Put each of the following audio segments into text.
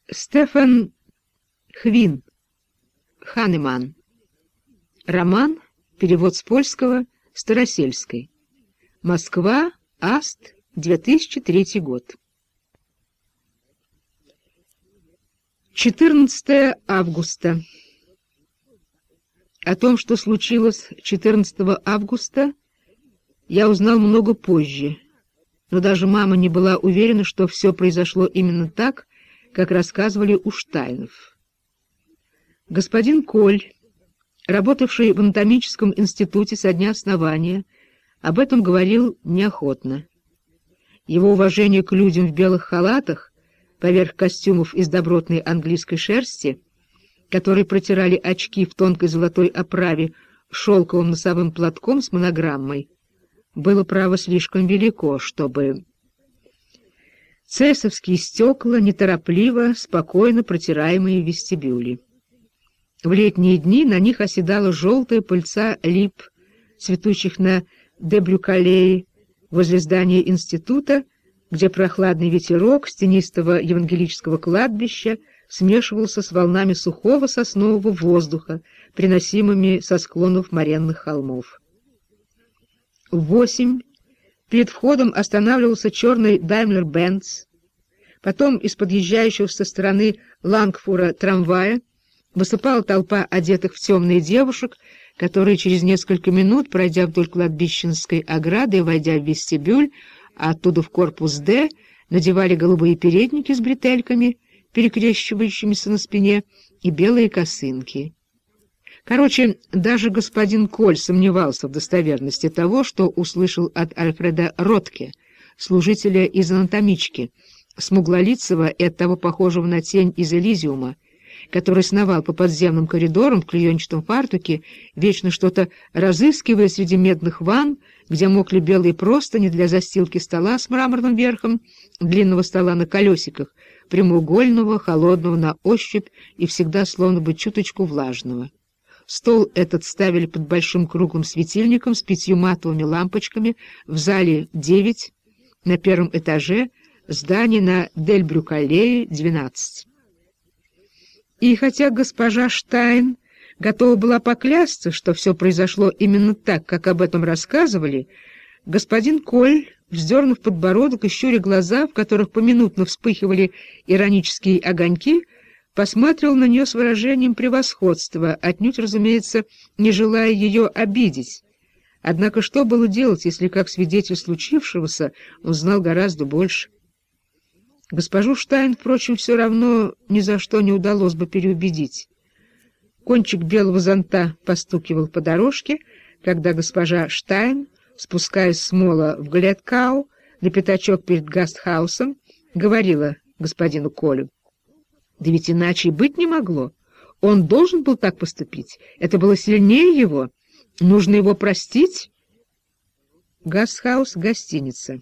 Стефан Хвин, Ханеман. Роман, перевод с польского, Старосельской. Москва, Аст, 2003 год. 14 августа. О том, что случилось 14 августа, я узнал много позже, но даже мама не была уверена, что все произошло именно так, как рассказывали у Штайнов. Господин Коль, работавший в анатомическом институте со дня основания, об этом говорил неохотно. Его уважение к людям в белых халатах поверх костюмов из добротной английской шерсти, которые протирали очки в тонкой золотой оправе шелковым носовым платком с монограммой, было, право, слишком велико, чтобы... Цесовские стекла, неторопливо, спокойно протираемые в вестибюле. В летние дни на них оседала желтая пыльца лип, цветущих на Дебрюкалее, возле здания института, где прохладный ветерок с тенистого евангелического кладбища смешивался с волнами сухого соснового воздуха, приносимыми со склонов моренных холмов. В 8 перед входом останавливался черный Даймлер-Бенц. Потом из подъезжающего со стороны Лангфура трамвая высыпала толпа одетых в темные девушек, которые через несколько минут, пройдя вдоль кладбищенской ограды и войдя в вестибюль, а оттуда в корпус «Д», надевали голубые передники с бретельками, перекрещивающимися на спине, и белые косынки. Короче, даже господин Коль сомневался в достоверности того, что услышал от Альфреда Ротке, служителя из анатомички, смуглолицего и оттого похожего на тень из Элизиума, который сновал по подземным коридорам в клеенчатом фартуке, вечно что-то разыскивая среди медных ванн, где мокли белые простыни для застилки стола с мраморным верхом, длинного стола на колесиках, прямоугольного, холодного на ощупь и всегда словно бы чуточку влажного. Стол этот ставили под большим круглым светильником с 5 матовыми лампочками в зале 9, на первом этаже, здание на Дель-Брюк-аллее, 12. И хотя госпожа Штайн готова была поклясться, что все произошло именно так, как об этом рассказывали, господин Коль, вздернув подбородок и щуря глаза, в которых поминутно вспыхивали иронические огоньки, посмотрел на нее с выражением превосходства, отнюдь, разумеется, не желая ее обидеть. Однако что было делать, если, как свидетель случившегося, он знал гораздо больше? Госпожу Штайн, впрочем, все равно ни за что не удалось бы переубедить. Кончик белого зонта постукивал по дорожке, когда госпожа Штайн, спускаясь с мола в Гледкау на пятачок перед Гастхаусом, говорила господину Колю: «Да ведь иначе и быть не могло. Он должен был так поступить. Это было сильнее его. Нужно его простить». Гастхаус — гостиница.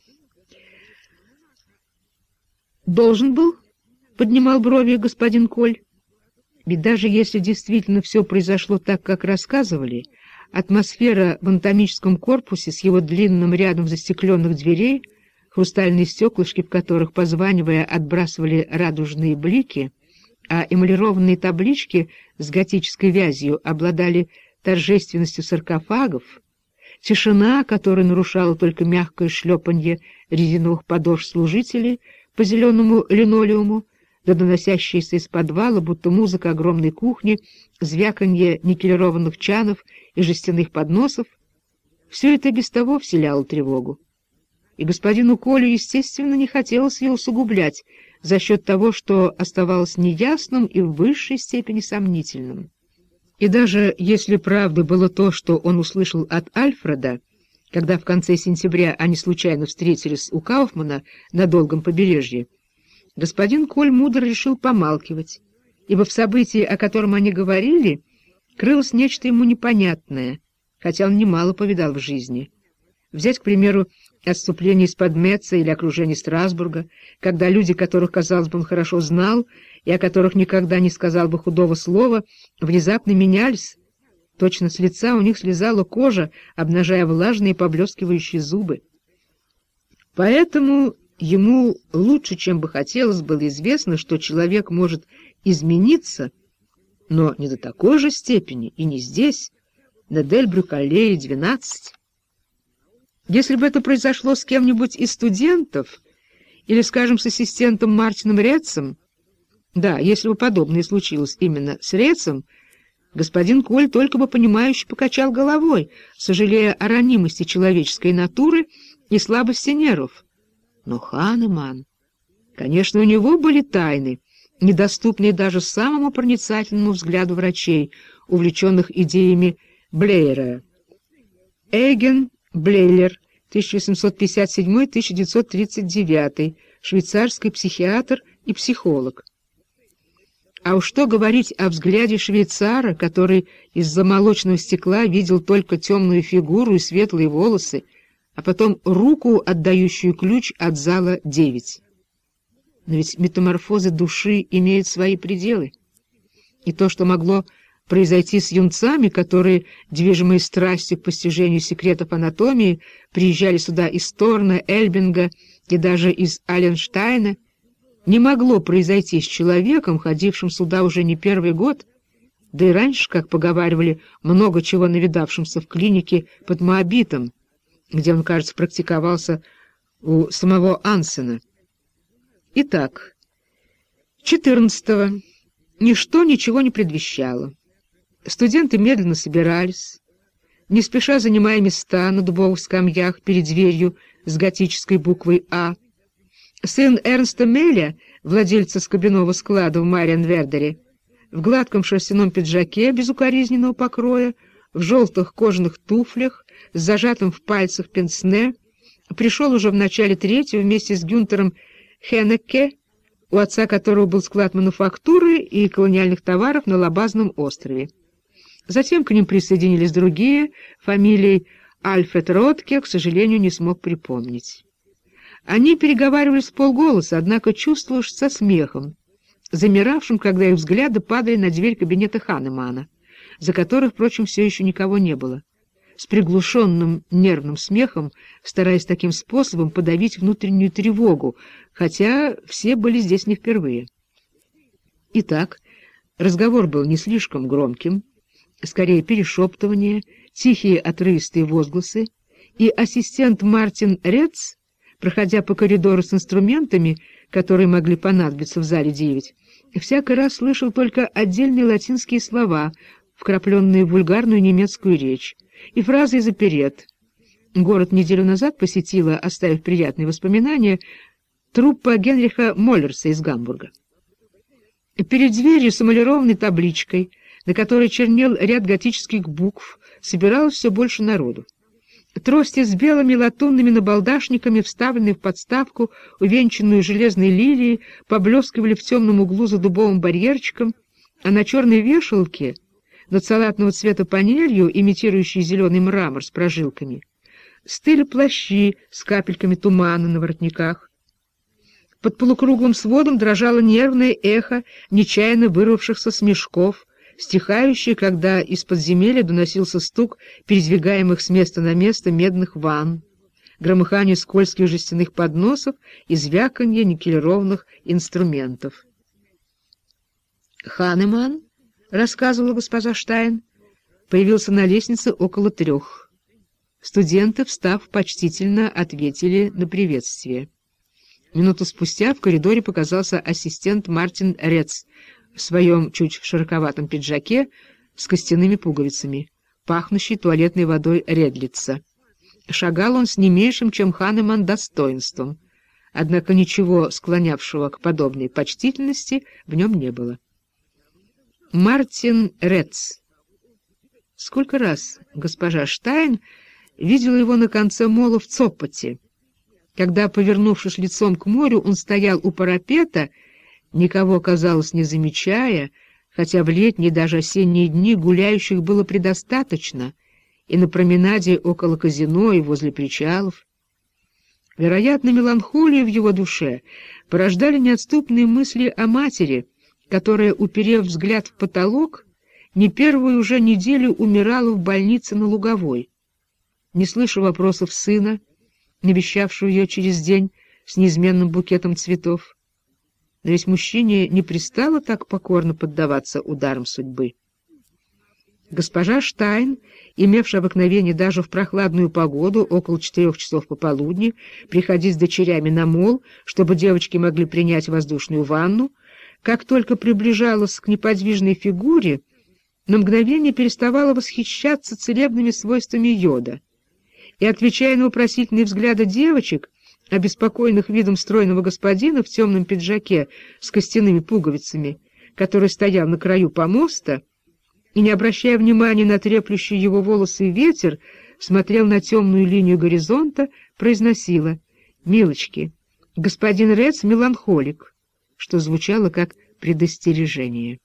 «Должен был?» — поднимал брови господин Коль. Ведь даже если действительно все произошло так, как рассказывали, атмосфера в анатомическом корпусе с его длинным рядом застекленных дверей, хрустальные стеклышки в которых, позванивая, отбрасывали радужные блики, а эмалированные таблички с готической вязью обладали торжественностью саркофагов, тишина, которую нарушало только мягкое шлепанье резиновых подошв служителей по зеленому линолеуму, да доносящаяся из подвала, будто музыка огромной кухни, звяканье никелированных чанов и жестяных подносов, все это без того вселяло тревогу. И господину Колю, естественно, не хотелось ее усугублять за счет того, что оставалось неясным и в высшей степени сомнительным. И даже если правдой было то, что он услышал от Альфреда, когда в конце сентября они случайно встретились у Кауфмана на Долгом побережье, господин Коль мудро решил помалкивать, ибо в событии, о котором они говорили, крылось нечто ему непонятное, хотя он немало повидал в жизни. Взять, к примеру, отступление из-под Метца или окружение Страсбурга, когда люди, которых, казалось бы, он хорошо знал и о которых никогда не сказал бы худого слова, внезапно менялись. Точно с лица у них слезала кожа, обнажая влажные поблескивающие зубы. Поэтому Ему лучше, чем бы хотелось, было известно, что человек может измениться, но не до такой же степени и не здесь, на Дель-Брюкалее 12. Если бы это произошло с кем-нибудь из студентов или, скажем, с ассистентом Мартином Рецем, да, если бы подобное случилось именно с Рецем, господин Коль только бы понимающе покачал головой, сожалея о ранимости человеческой натуры и слабости нервов. Но Ханеман, конечно, у него были тайны, недоступные даже самому проницательному взгляду врачей, увлеченных идеями Блейера. Эйген Блейлер, 1857-1939, швейцарский психиатр и психолог. А уж что говорить о взгляде швейцара, который из-за молочного стекла видел только темную фигуру и светлые волосы, а потом руку, отдающую ключ от зала 9. Но ведь метаморфозы души имеют свои пределы. И то, что могло произойти с юнцами, которые, движимые страстью к постижению секретов анатомии, приезжали сюда из Торна, Эльбинга и даже из Аленштайна, не могло произойти с человеком, ходившим сюда уже не первый год, да и раньше, как поговаривали, много чего навидавшимся в клинике под Моабитом, где он, кажется, практиковался у самого Ансена. Итак, 14-го ничто ничего не предвещало. Студенты медленно собирались, не спеша занимая места на дубовых скамьях перед дверью с готической буквой «А». Сын Эрнста Меля, владельца скобяного склада в Мариенвердере, в гладком шерстяном пиджаке безукоризненного покроя, в желтых кожаных туфлях, с зажатым в пальцах пенсне, пришел уже в начале 3-го вместе с Гюнтером Хеннеке, у отца которого был склад мануфактуры и колониальных товаров на Лабазном острове. Затем к ним присоединились другие, фамилии Альфред Ротке, к сожалению, не смог припомнить. Они переговаривались вполголоса, однако чувствуешь со смехом, замиравшим, когда их взгляды падали на дверь кабинета Ханемана, за которой, впрочем, все еще никого не было, с приглушенным нервным смехом, стараясь таким способом подавить внутреннюю тревогу, хотя все были здесь не впервые. Итак, разговор был не слишком громким, скорее перешептывание, тихие отрывистые возгласы, и ассистент Мартин Рец, проходя по коридору с инструментами, которые могли понадобиться в зале 9, всякий раз слышал только отдельные латинские слова, вкрапленные в вульгарную немецкую речь, и фразы из оперет. Город неделю назад посетила, оставив приятные воспоминания, труппа Генриха Моллерса из Гамбурга. Перед дверью с эмалированной табличкой, на которой чернел ряд готических букв, собиралось все больше народу. Трости с белыми латунными набалдашниками, вставленные в подставку, увенчанную железной лилией, поблескивали в темном углу за дубовым барьерчиком, а на черной вешалке, над салатного цвета панелью, имитирующей зеленый мрамор с прожилками, стыли плащи с капельками тумана на воротниках. Под полукруглым сводом дрожало нервное эхо нечаянно вырвавшихся смешков, стихающее, когда из подземелья доносился стук передвигаемых с места на место медных ванн, громыхание скользких жестяных подносов и звяканье никелированных инструментов. «Ханеман», — рассказывала госпожа Штайн, появился на лестнице около 3. Студенты, встав, почтительно ответили на приветствие. Минуту спустя в коридоре показался ассистент Мартин Рец в своем чуть широковатом пиджаке с костяными пуговицами, пахнущий туалетной водой Редлица. Шагал он с не меньшим, чем Ханеман, достоинством, однако ничего склонявшего к подобной почтительности в нем не было. Мартин Рец. Сколько раз госпожа Штайн видела его на конце мола в Цопоте, когда, повернувшись лицом к морю, он стоял у парапета, никого, казалось, не замечая, хотя в летние, даже осенние дни гуляющих было предостаточно, и на променаде около казино и возле причалов. Вероятно, меланхолию в его душе порождали неотступные мысли о матери, которая, уперев взгляд в потолок, не первую уже неделю умирала в больнице на Луговой. Не слыша вопросов сына, навещавшего ее через день, с неизменным букетом цветов. Но ведь мужчине не пристало так покорно поддаваться ударам судьбы. Госпожа Штайн, имевшая обыкновение даже в прохладную погоду около 4 часов пополудни приходить с дочерями на мол, чтобы девочки могли принять воздушную ванну, как только приближалась к неподвижной фигуре, на мгновение переставала восхищаться целебными свойствами йода и, отвечая на вопросительные взгляды девочек, обеспокоенных видом стройного господина в темном пиджаке с костяными пуговицами, который стоял на краю помоста, и, не обращая внимания на треплющие его волосы ветер, смотрел на темную линию горизонта, произносила: «Милочки, господин Рец меланхолик», что звучало как предостережение.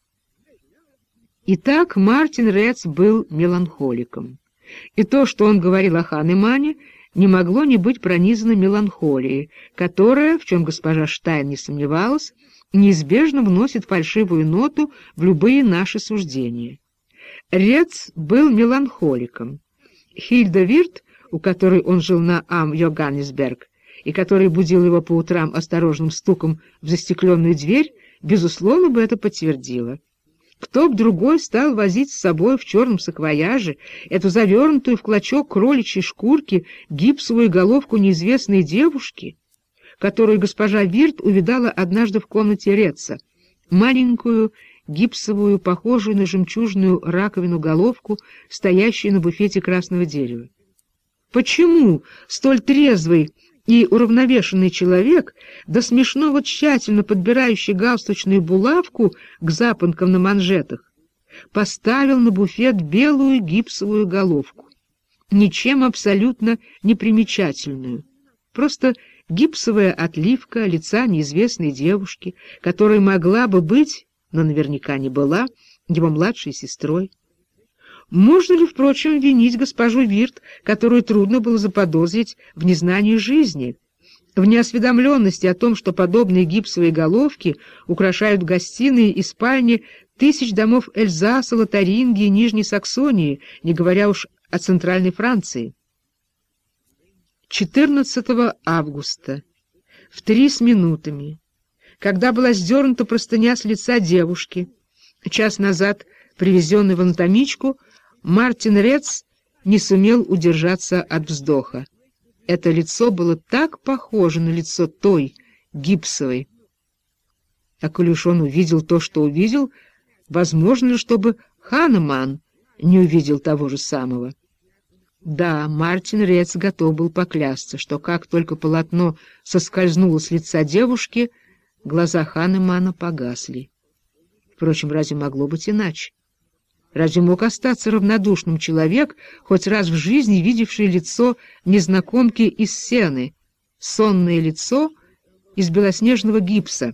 Итак, Мартин Рец был меланхоликом, и то, что он говорил о Ханемане, не могло не быть пронизано меланхолией, которая, в чем госпожа Штайн не сомневалась, неизбежно вносит фальшивую ноту в любые наши суждения. Рец был меланхоликом. Хильда Вирт, у которой он жил на Ам-Йоганнесберг, и который будил его по утрам осторожным стуком в застекленную дверь, безусловно бы это подтвердила. Кто б другой стал возить с собой в черном саквояже эту завернутую в клочок кроличьей шкурки гипсовую головку неизвестной девушки, которую госпожа Вирт увидала однажды в комнате Реца, маленькую гипсовую, похожую на жемчужную раковину головку, стоящую на буфете красного дерева? Почему столь трезвый и уравновешенный человек, до смешного тщательно подбирающий галстучную булавку к запонкам на манжетах, поставил на буфет белую гипсовую головку, ничем абсолютно непримечательную, просто гипсовая отливка лица неизвестной девушки, которая могла бы быть, но наверняка не была, его младшей сестрой? Можно ли, впрочем, винить госпожу Вирт, которую трудно было заподозрить в незнании жизни, в неосведомленности о том, что подобные гипсовые головки украшают гостиные и спальни тысяч домов Эльзаса, Лотарингии и Нижней Саксонии, не говоря уж о Центральной Франции? 14 августа, в 3 с минутами, когда была сдернута простыня с лица девушки, час назад привезенной в анатомичку, Мартин Рец не сумел удержаться от вздоха. Это лицо было так похоже на лицо той, гипсовой. А коли уж он увидел то, что увидел, возможно ли, чтобы Ханеман не увидел того же самого? Да, Мартин Рец готов был поклясться, что как только полотно соскользнуло с лица девушки, глаза Ханемана погасли. Впрочем, разве могло быть иначе? Разве мог остаться равнодушным человек, хоть раз в жизни видевший лицо незнакомки из Сены, сонное лицо из белоснежного гипса?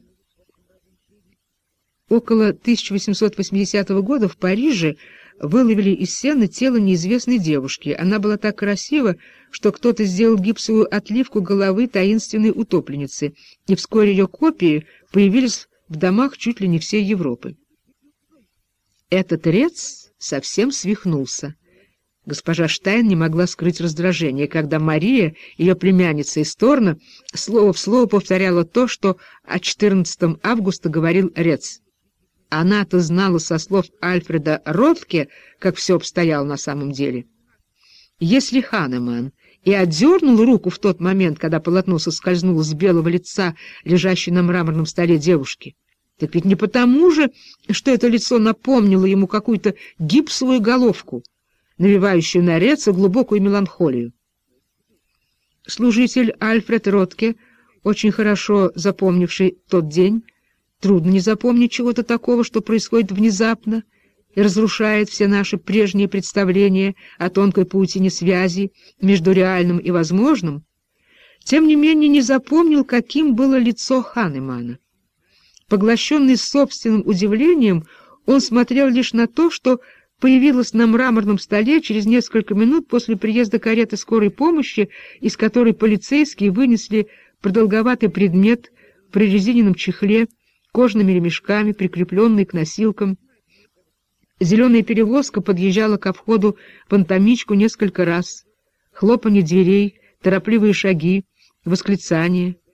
Около 1880 года в Париже выловили из Сены тело неизвестной девушки. Она была так красива, что кто-то сделал гипсовую отливку головы таинственной утопленницы, и вскоре ее копии появились в домах чуть ли не всей Европы. Этот Рец совсем свихнулся. Госпожа Штайн не могла скрыть раздражение, когда Мария, ее племянница из Торна, слово в слово повторяла то, что о 14 августа говорил Рец. Она-то знала со слов Альфреда Ротке, как все обстояло на самом деле. Если Ханеман и отдернул руку в тот момент, когда полотно соскользнуло с белого лица, лежащей на мраморном столе девушки, так ведь не потому же, что это лицо напомнило ему какую-то гипсовую головку, навевающую на Реца глубокую меланхолию. Служитель Альфред Ротке, очень хорошо запомнивший тот день, трудно не запомнить чего-то такого, что происходит внезапно и разрушает все наши прежние представления о тонкой паутине связи между реальным и возможным, тем не менее не запомнил, каким было лицо Ханемана. Поглощенный собственным удивлением, он смотрел лишь на то, что появилось на мраморном столе через несколько минут после приезда кареты скорой помощи, из которой полицейские вынесли продолговатый предмет в прорезиненном чехле, кожаными ремешками, прикрепленный к носилкам. Зеленая перевозка подъезжала ко входу в анатомичку несколько раз. Хлопанье дверей, торопливые шаги, восклицания.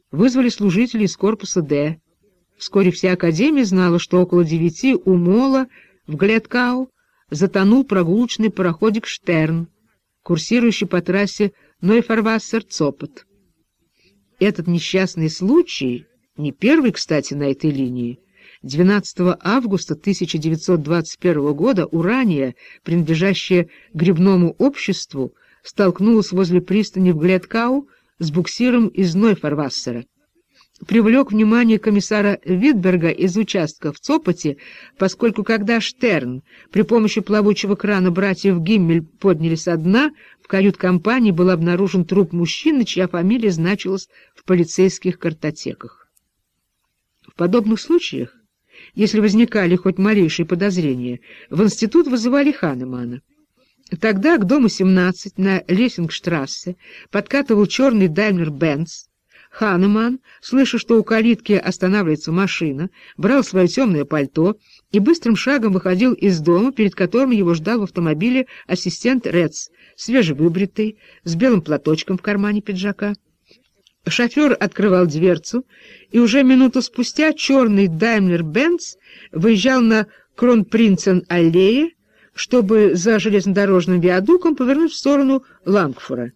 вызвали служителей из корпуса «Д». Вскоре вся академия знала, что около 9 у мола в Гледкау затонул прогулочный пароходик «Штерн», курсирующий по трассе Нойфарвассер-Цопот. Этот несчастный случай, не первый, кстати, на этой линии, 12 августа 1921 года «Урания», принадлежащая гребному обществу, столкнулась возле пристани в Гледкау с буксиром из Нойфарвассера. Привлек внимание комиссара Витберга из участка в Цопоте, поскольку когда «Штерн» при помощи плавучего крана братьев Гиммель подняли со дна, в кают-компании был обнаружен труп мужчины, чья фамилия значилась в полицейских картотеках. В подобных случаях, если возникали хоть малейшие подозрения, в институт вызывали Ханемана. Тогда к дому 17 на Лессингштрассе подкатывал черный Даймлер-Бенц. Ханеман, слыша, что у калитки останавливается машина, брал свое темное пальто и быстрым шагом выходил из дома, перед которым его ждал в автомобиле ассистент Рец, свежевыбритый, с белым платочком в кармане пиджака. Шофер открывал дверцу, и уже минуту спустя черный Даймлер-Бенц выезжал на Кронпринцен-аллее, чтобы за железнодорожным виадуком повернуть в сторону Лангфура.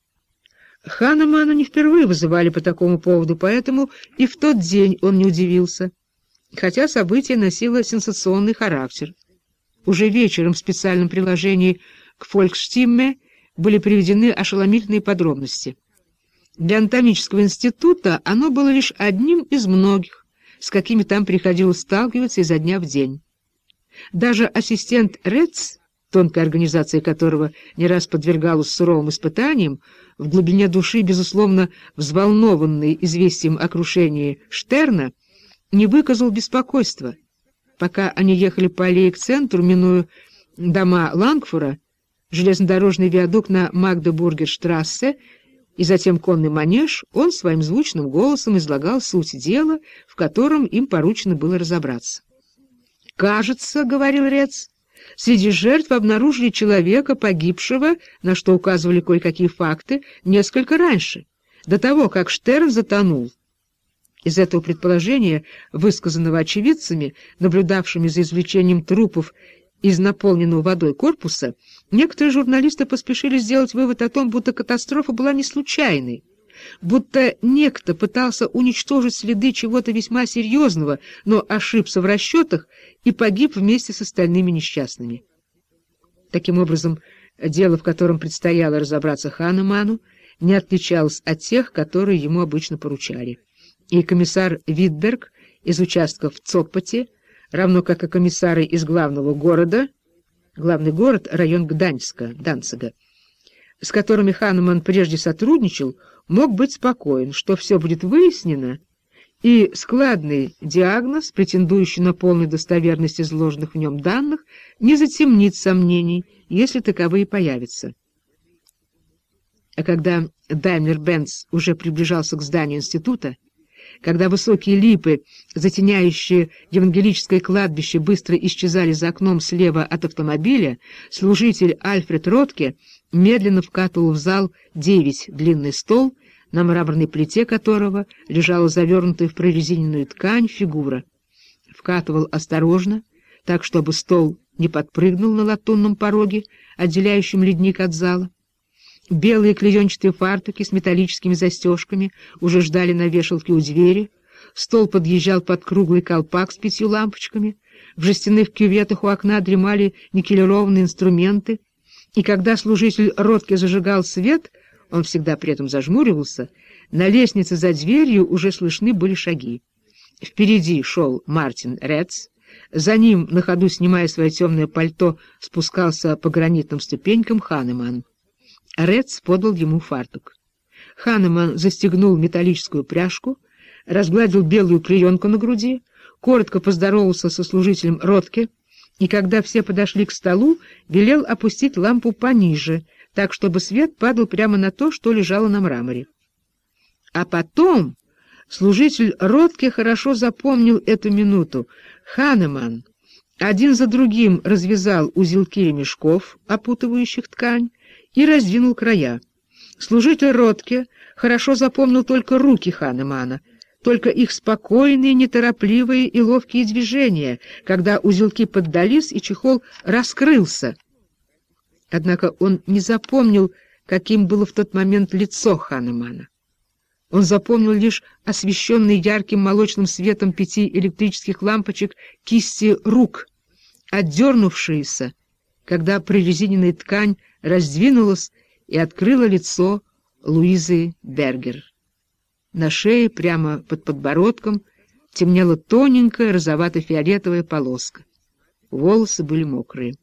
Ханемана не впервые вызывали по такому поводу, поэтому и в тот день он не удивился, хотя событие носило сенсационный характер. Уже вечером в специальном приложении к «Фолькстимме» были приведены ошеломительные подробности. Для анатомического института оно было лишь одним из многих, с какими там приходилось сталкиваться изо дня в день. Даже ассистент Рец, тонкая организация которого не раз подвергалась суровым испытаниям, в глубине души, безусловно, взволнованный известием о крушении Штерна, не выказал беспокойства. Пока они ехали по аллее к центру, минуя дома Лангфура, железнодорожный виадук на Магдебургерштрассе и затем конный манеж, он своим звучным голосом излагал суть дела, в котором им поручено было разобраться. «Кажется, — говорил Рец, — среди жертв обнаружили человека, погибшего, на что указывали кое-какие факты, несколько раньше, до того, как Штерн затонул». Из этого предположения, высказанного очевидцами, наблюдавшими за извлечением трупов из наполненного водой корпуса, некоторые журналисты поспешили сделать вывод о том, будто катастрофа была не случайной, будто некто пытался уничтожить следы чего-то весьма серьезного, но ошибся в расчетах и погиб вместе с остальными несчастными. Таким образом, дело, в котором предстояло разобраться Ханеману, не отличалось от тех, которые ему обычно поручали. И комиссар Витберг из участка в Цопоте, равно как и комиссары из главного города, главный город — район Гданьска, Данцига, с которыми Ханеман прежде сотрудничал, мог быть спокоен, что все будет выяснено, и складный диагноз, претендующий на полную достоверность изложенных в нем данных, не затемнит сомнений, если таковые появятся. А когда Даймлер-Бенц уже приближался к зданию института, когда высокие липы, затеняющие евангелическое кладбище, быстро исчезали за окном слева от автомобиля, служитель Альфред Ротке медленно вкатывал в зал 9 длинный стол, на мраморной плите которого лежала завернутая в прорезиненную ткань фигура. Вкатывал осторожно, так, чтобы стол не подпрыгнул на латунном пороге, отделяющем ледник от зала. Белые клеенчатые фартуки с металлическими застежками уже ждали на вешалке у двери, стол подъезжал под круглый колпак с 5 лампочками, в жестяных кюветах у окна дремали никелированные инструменты, и когда служитель Ротке зажигал свет, он всегда при этом зажмуривался, на лестнице за дверью уже слышны были шаги. Впереди шел Мартин Рец, за ним, на ходу снимая свое темное пальто, спускался по гранитным ступенькам Ханеман. Рец подал ему фартук. Ханеман застегнул металлическую пряжку, разгладил белую клеенку на груди, коротко поздоровался со служителем Ротке, и когда все подошли к столу, велел опустить лампу пониже, так, чтобы свет падал прямо на то, что лежало на мраморе. А потом служитель Ротке хорошо запомнил эту минуту. Ханеман один за другим развязал узелки ремешков, опутывающих ткань, и раздвинул края. Служитель Ротке хорошо запомнил только руки Ханемана, только их спокойные, неторопливые и ловкие движения, когда узелки поддались и чехол раскрылся. Однако он не запомнил, каким было в тот момент лицо Ханемана. Он запомнил лишь освещенные ярким молочным светом 5 электрических лампочек кисти рук, отдернувшиеся, когда прорезиненная ткань раздвинулась и открыла лицо Луизы Бергер. На шее, прямо под подбородком, темнела тоненькая розовато-фиолетовая полоска. Волосы были мокрые.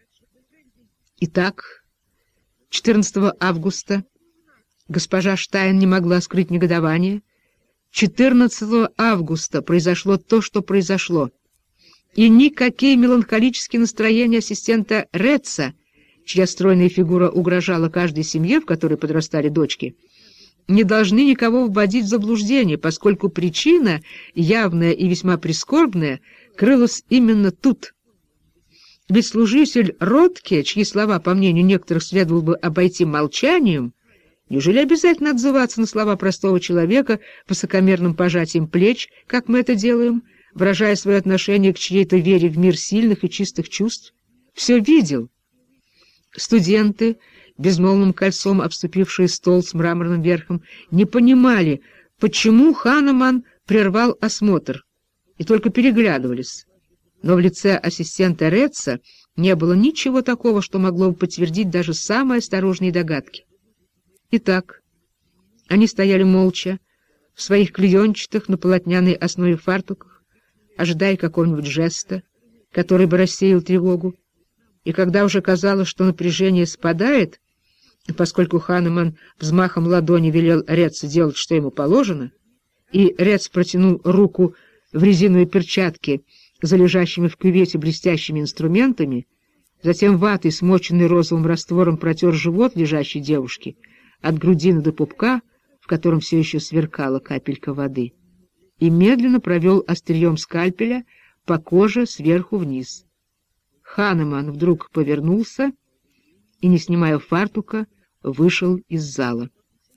Итак, 14 августа госпожа Штайн не могла скрыть негодование. 14 августа произошло то, что произошло. И никакие меланхолические настроения ассистента Ретца, чья стройная фигура угрожала каждой семье, в которой подрастали дочки, не должны никого вводить в заблуждение, поскольку причина, явная и весьма прискорбная, крылась именно тут. Ведь служитель Ротке, чьи слова, по мнению некоторых, следовало бы обойти молчанием, неужели обязательно отзываться на слова простого человека высокомерным пожатием плеч, как мы это делаем, выражая свое отношение к чьей-то вере в мир сильных и чистых чувств? Все видел. Студенты, безмолвным кольцом обступившие стол с мраморным верхом, не понимали, почему Ханеман прервал осмотр, и только переглядывались. Но в лице ассистента Ретца не было ничего такого, что могло бы подтвердить даже самые осторожные догадки. Итак, они стояли молча, в своих клеенчатых на полотняной основе фартуках, ожидая какого-нибудь жеста, который бы рассеял тревогу. И когда уже казалось, что напряжение спадает, поскольку Ханеман взмахом ладони велел Рецу делать, что ему положено, и Рец протянул руку в резиновой перчатке за лежащими в кювете блестящими инструментами, затем ватой, смоченной розовым раствором, протер живот лежащей девушки от грудины до пупка, в котором все еще сверкала капелька воды, и медленно провел острием скальпеля по коже сверху вниз. Ханеман вдруг повернулся и, не снимая фартука, вышел из зала.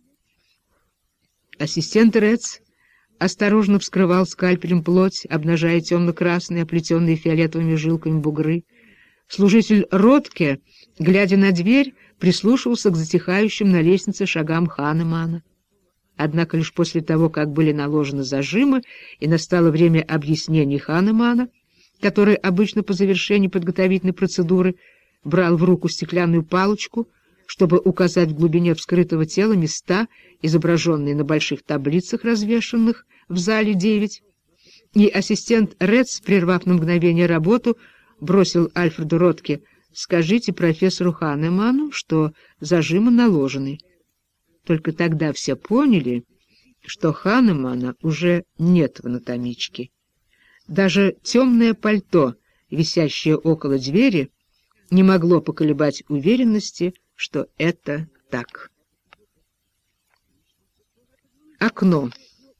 Ассистент Рец осторожно вскрывал скальпелем плоть, обнажая темно-красные, оплетенные фиолетовыми жилками бугры. Служитель Ротке, глядя на дверь, прислушивался к затихающим на лестнице шагам Ханемана. Однако лишь после того, как были наложены зажимы и настало время объяснений Ханемана, который обычно по завершении подготовительной процедуры брал в руку стеклянную палочку, чтобы указать в глубине вскрытого тела места, изображенные на больших таблицах, развешанных в зале 9, и ассистент Ретц, прервав на мгновение работу, бросил Альфреду Ротке: «Скажите профессору Ханеману, что зажимы наложены». Только тогда все поняли, что Ханемана уже нет в анатомичке. Даже темное пальто, висящее около двери, не могло поколебать уверенности, что это так. Окно.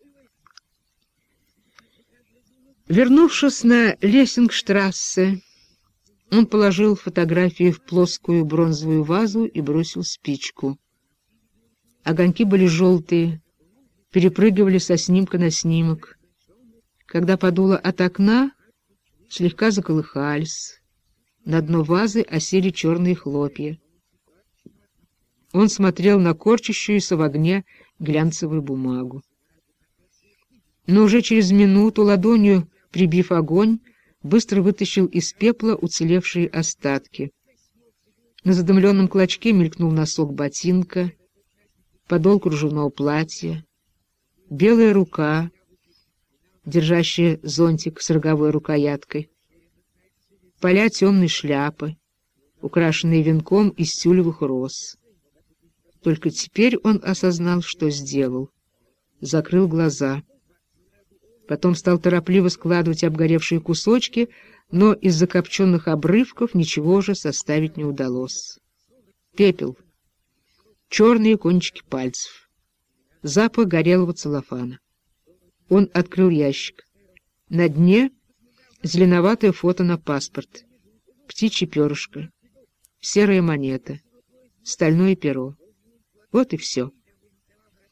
Вернувшись на Лессингштрассе, он положил фотографии в плоскую бронзовую вазу и бросил спичку. Огоньки были желтые, перепрыгивали со снимка на снимок. Когда подуло от окна, слегка заколыхались. На дно вазы осели черные хлопья. Он смотрел на корчащуюся в огне глянцевую бумагу. Но уже через минуту, ладонью прибив огонь, быстро вытащил из пепла уцелевшие остатки. На задымленном клочке мелькнул носок ботинка, подол кружевного платья, белая рука, держащая зонтик с роговой рукояткой, поля темной шляпы, украшенные венком из тюлевых роз. Только теперь он осознал, что сделал. Закрыл глаза. Потом стал торопливо складывать обгоревшие кусочки, но из закопченных обрывков ничего уже составить не удалось. Пепел. Черные кончики пальцев. Запах горелого целлофана. Он открыл ящик. На дне зеленоватое фото на паспорт. Птичье перышко. Серая монета. Стальное перо. Вот и все.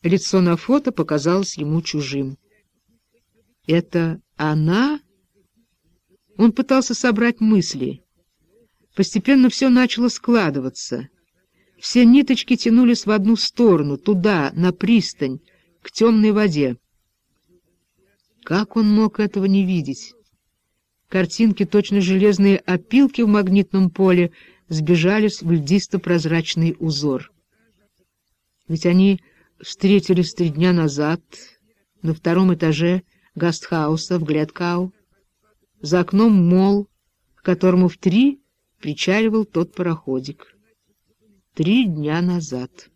Лицо на фото показалось ему чужим. «Это она?» Он пытался собрать мысли. Постепенно все начало складываться. Все ниточки тянулись в одну сторону, туда, на пристань, к темной воде. Как он мог этого не видеть? Картинки, точно железные опилки в магнитном поле, сбежались в льдисто-прозрачный узор. Ведь они встретились 3 дня назад на 2-м этаже гастхауса в Гледкау, за окном молл, к которому в 3 причаливал тот пароходик. 3 дня назад.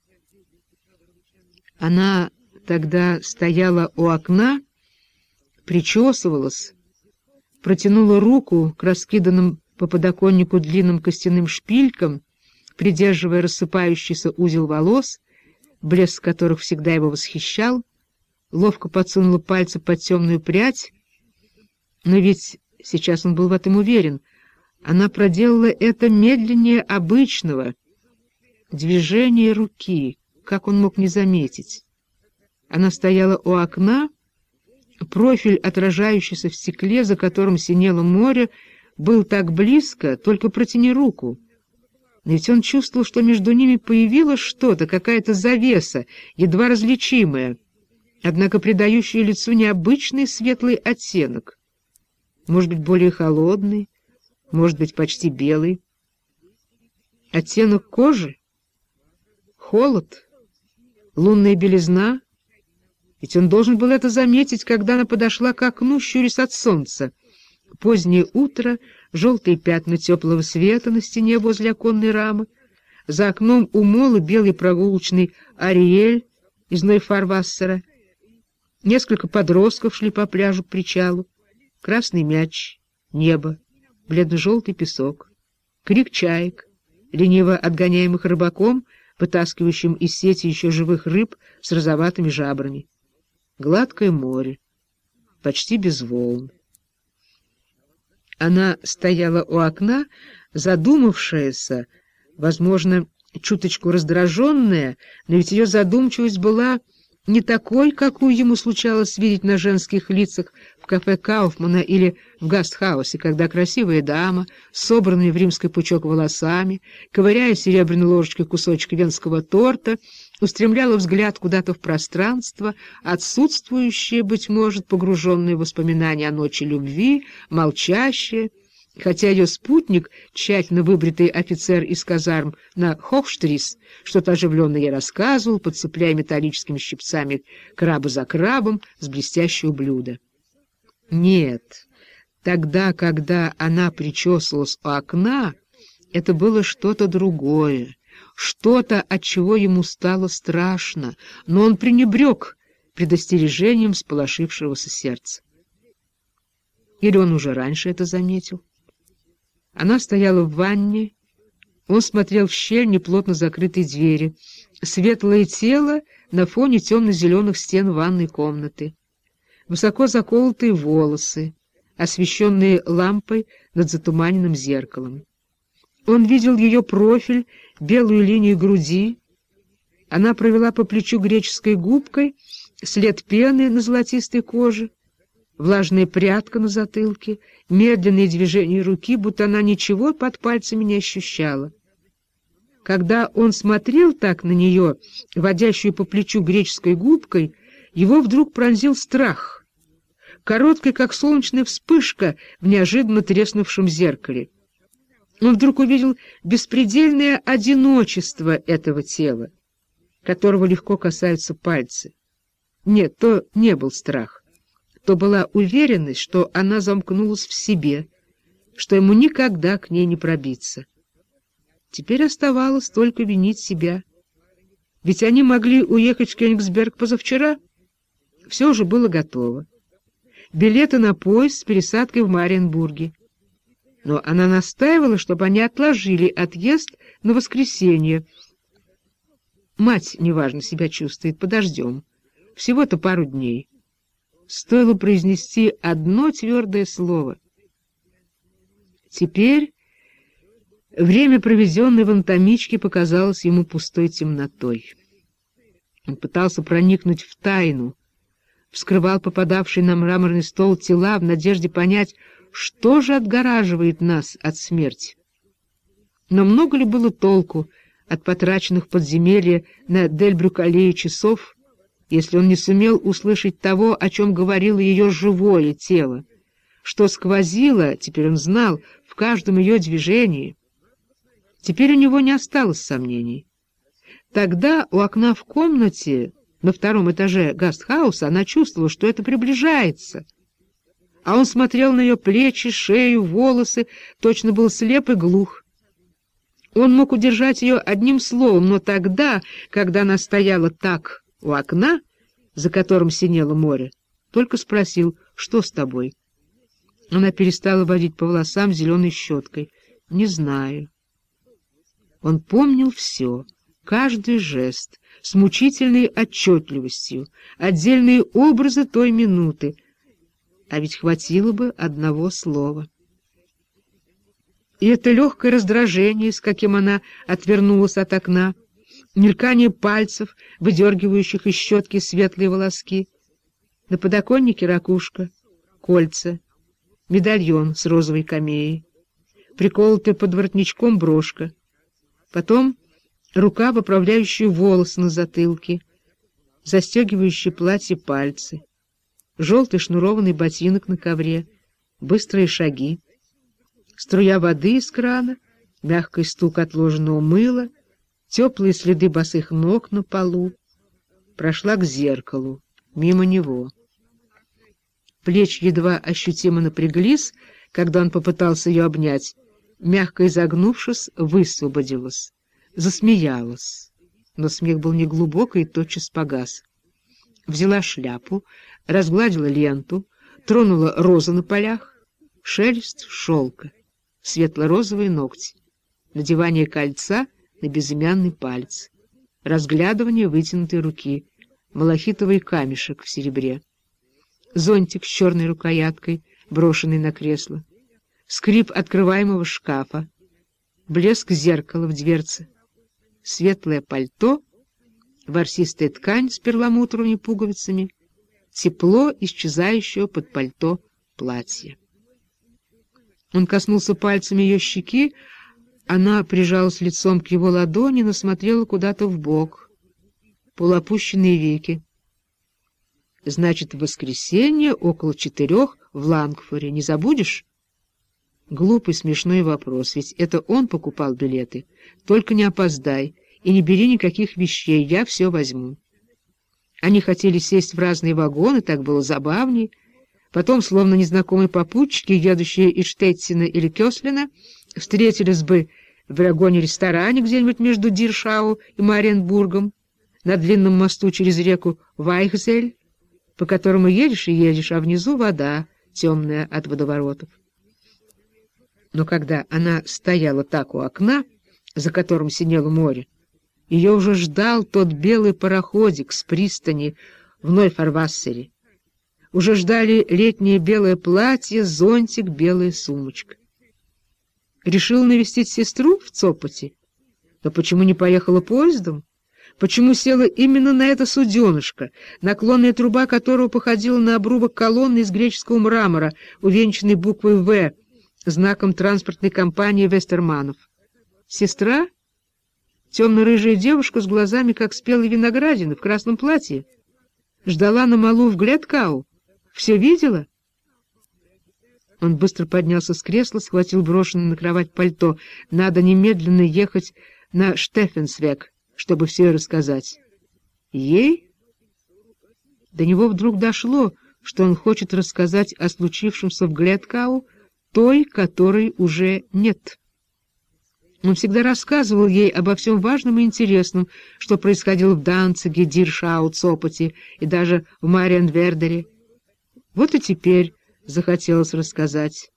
Она тогда стояла у окна, причесывалась, протянула руку к раскиданным по подоконнику длинным костяным шпилькам, придерживая рассыпающийся узел волос, блеск которых всегда его восхищал, ловко подсунула пальцы под темную прядь, но ведь сейчас он был в этом уверен. Она проделала это медленнее обычного. Движение руки, как он мог не заметить. Она стояла у окна, профиль, отражающийся в стекле, за которым синело море, был так близко, только протяни руку. Но ведь он чувствовал, что между ними появилось что-то, какая-то завеса, едва различимая, однако придающая лицу необычный светлый оттенок. Может быть, более холодный, может быть, почти белый. Оттенок кожи? Холод? Лунная белизна? Ведь он должен был это заметить, когда она подошла к окну, щурясь от солнца. Позднее утро, желтые пятна теплого света на стене возле оконной рамы, за окном у мола белый прогулочный Ариэль из Нойфарвассера. Несколько подростков шли по пляжу к причалу. Красный мяч, небо, бледно-желтый песок, крик чаек, лениво отгоняемых рыбаком, вытаскивающим из сети еще живых рыб с розоватыми жабрами. Гладкое море, почти без волн. Она стояла у окна, задумавшаяся, возможно, чуточку раздраженная, но ведь ее задумчивость была не такой, какую ему случалось видеть на женских лицах в кафе Кауфмана или в гастхаусе, когда красивая дама, собранная в римский пучок волосами, ковыряя серебряной ложечкой кусочек венского торта, устремляла взгляд куда-то в пространство, отсутствующее, быть может, погруженное в воспоминания о ночи любви, молчащее, хотя ее спутник, тщательно выбритый офицер из казарм на Хохштрисс, что-то оживленно ей рассказывал, подцепляя металлическими щипцами краба за крабом с блестящего блюда. Нет, тогда, когда она причесывалась у окна, это было что-то другое, что-то, от чего ему стало страшно, но он пренебрег предостережением сполошившегося сердца. Или он уже раньше это заметил? Она стояла в ванне, он смотрел в щель неплотно закрытой двери, светлое тело на фоне темно-зеленых стен ванной комнаты, высоко заколотые волосы, освещенные лампой над затуманенным зеркалом. Он видел ее профиль, белую линию груди. Она провела по плечу греческой губкой, след пены на золотистой коже, влажная прядка на затылке, медленные движения руки, будто она ничего под пальцами не ощущала. Когда он смотрел так на нее, водящую по плечу греческой губкой, его вдруг пронзил страх, короткая, как солнечная вспышка в неожиданно треснувшем зеркале. Он вдруг увидел беспредельное одиночество этого тела, которого легко касаются пальцы. Нет, то не был страх. То была уверенность, что она замкнулась в себе, что ему никогда к ней не пробиться. Теперь оставалось только винить себя. Ведь они могли уехать в Кёнигсберг позавчера. Все уже было готово. Билеты на поезд с пересадкой в Мариенбурге. Но она настаивала, чтобы они отложили отъезд на воскресенье. Мать неважно себя чувствует, подождем. Всего-то пару дней. Стоило произнести одно твердое слово. Теперь время, проведенное в Антомичке, показалось ему пустой темнотой. Он пытался проникнуть в тайну, вскрывал попадавший на мраморный стол тела в надежде понять, что же отгораживает нас от смерти. Но много ли было толку от потраченных в подземелье на Дель-Брюкалее часов, если он не сумел услышать того, о чем говорило ее живое тело, что сквозило, теперь он знал, в каждом ее движении. Теперь у него не осталось сомнений. Тогда у окна в комнате на 2-м этаже гастхауса она чувствовала, что это приближается. А он смотрел на ее плечи, шею, волосы, точно был слеп и глух. Он мог удержать ее одним словом, но тогда, когда она стояла так у окна, за которым синело море, только спросил: «Что с тобой?» Она перестала водить по волосам зеленой щеткой. «Не знаю». Он помнил все, каждый жест, с мучительной отчетливостью, отдельные образы той минуты. А ведь хватило бы одного слова. И это легкое раздражение, с каким она отвернулась от окна, мелькание пальцев, выдергивающих из щетки светлые волоски, на подоконнике ракушка, кольца, медальон с розовой камеей, приколотая под воротничком брошка, потом рука, поправляющая волосы на затылке, застегивающая платье пальцы, желтый шнурованный ботинок на ковре, быстрые шаги, струя воды из крана, мягкий стук отложенного мыла, теплые следы босых ног на полу. Прошла к зеркалу, мимо него. Плечи едва ощутимо напряглись, когда он попытался ее обнять. Мягко изогнувшись, высвободилась, засмеялась. Но смех был неглубокий и тотчас погас. Взяла шляпу, разгладила ленту, тронула розы на полях, шелест шелка, светло-розовые ногти, надевание кольца на безымянный палец, разглядывание вытянутой руки, малахитовый камешек в серебре, зонтик с черной рукояткой, брошенный на кресло, скрип открываемого шкафа, блеск зеркала в дверце, светлое пальто, ворсистая ткань с перламутровыми пуговицами, тепло исчезающего под пальто платья. Он коснулся пальцами ее щеки, она прижалась лицом к его ладони, но смотрела куда-то вбок, полуопущенные веки. «Значит, в воскресенье около 4 в Лангфоре. Не забудешь?» Глупый, смешной вопрос, ведь это он покупал билеты. «Только не опоздай и не бери никаких вещей, я все возьму». Они хотели сесть в разные вагоны, так было забавней. Потом, словно незнакомые попутчики, едущие из Штеттина или Кёслина, встретились бы в вагоне-ресторане где-нибудь между Диршау и Мариенбургом, на длинном мосту через реку Вайхзель, по которому едешь и едешь, а внизу вода, темная от водоворотов. Но когда она стояла так у окна, за которым синело море, ее уже ждал тот белый пароходик с пристани в Нойфарвассере. Уже ждали летнее белое платье, зонтик, белая сумочка. Решила навестить сестру в Цопоте? Но почему не поехала поездом? Почему села именно на это суденышко, наклонная труба которого походила на обрубок колонны из греческого мрамора, увенчанной буквой «В», знаком транспортной компании Вестерманов? Сестра? Темно-рыжая девушка с глазами, как спелые виноградины, в красном платье. Ждала на малу в Глядкау. Все видела? Он быстро поднялся с кресла, схватил брошенное на кровать пальто. Надо немедленно ехать на Штефенсвег, чтобы все рассказать. Ей? До него вдруг дошло, что он хочет рассказать о случившемся в Глядкау той, которой уже нет. Он всегда рассказывал ей обо всем важном и интересном, что происходило в Данциге, Диршау, Цопоте и даже в Мариенвердере. Вот и теперь захотелось рассказать.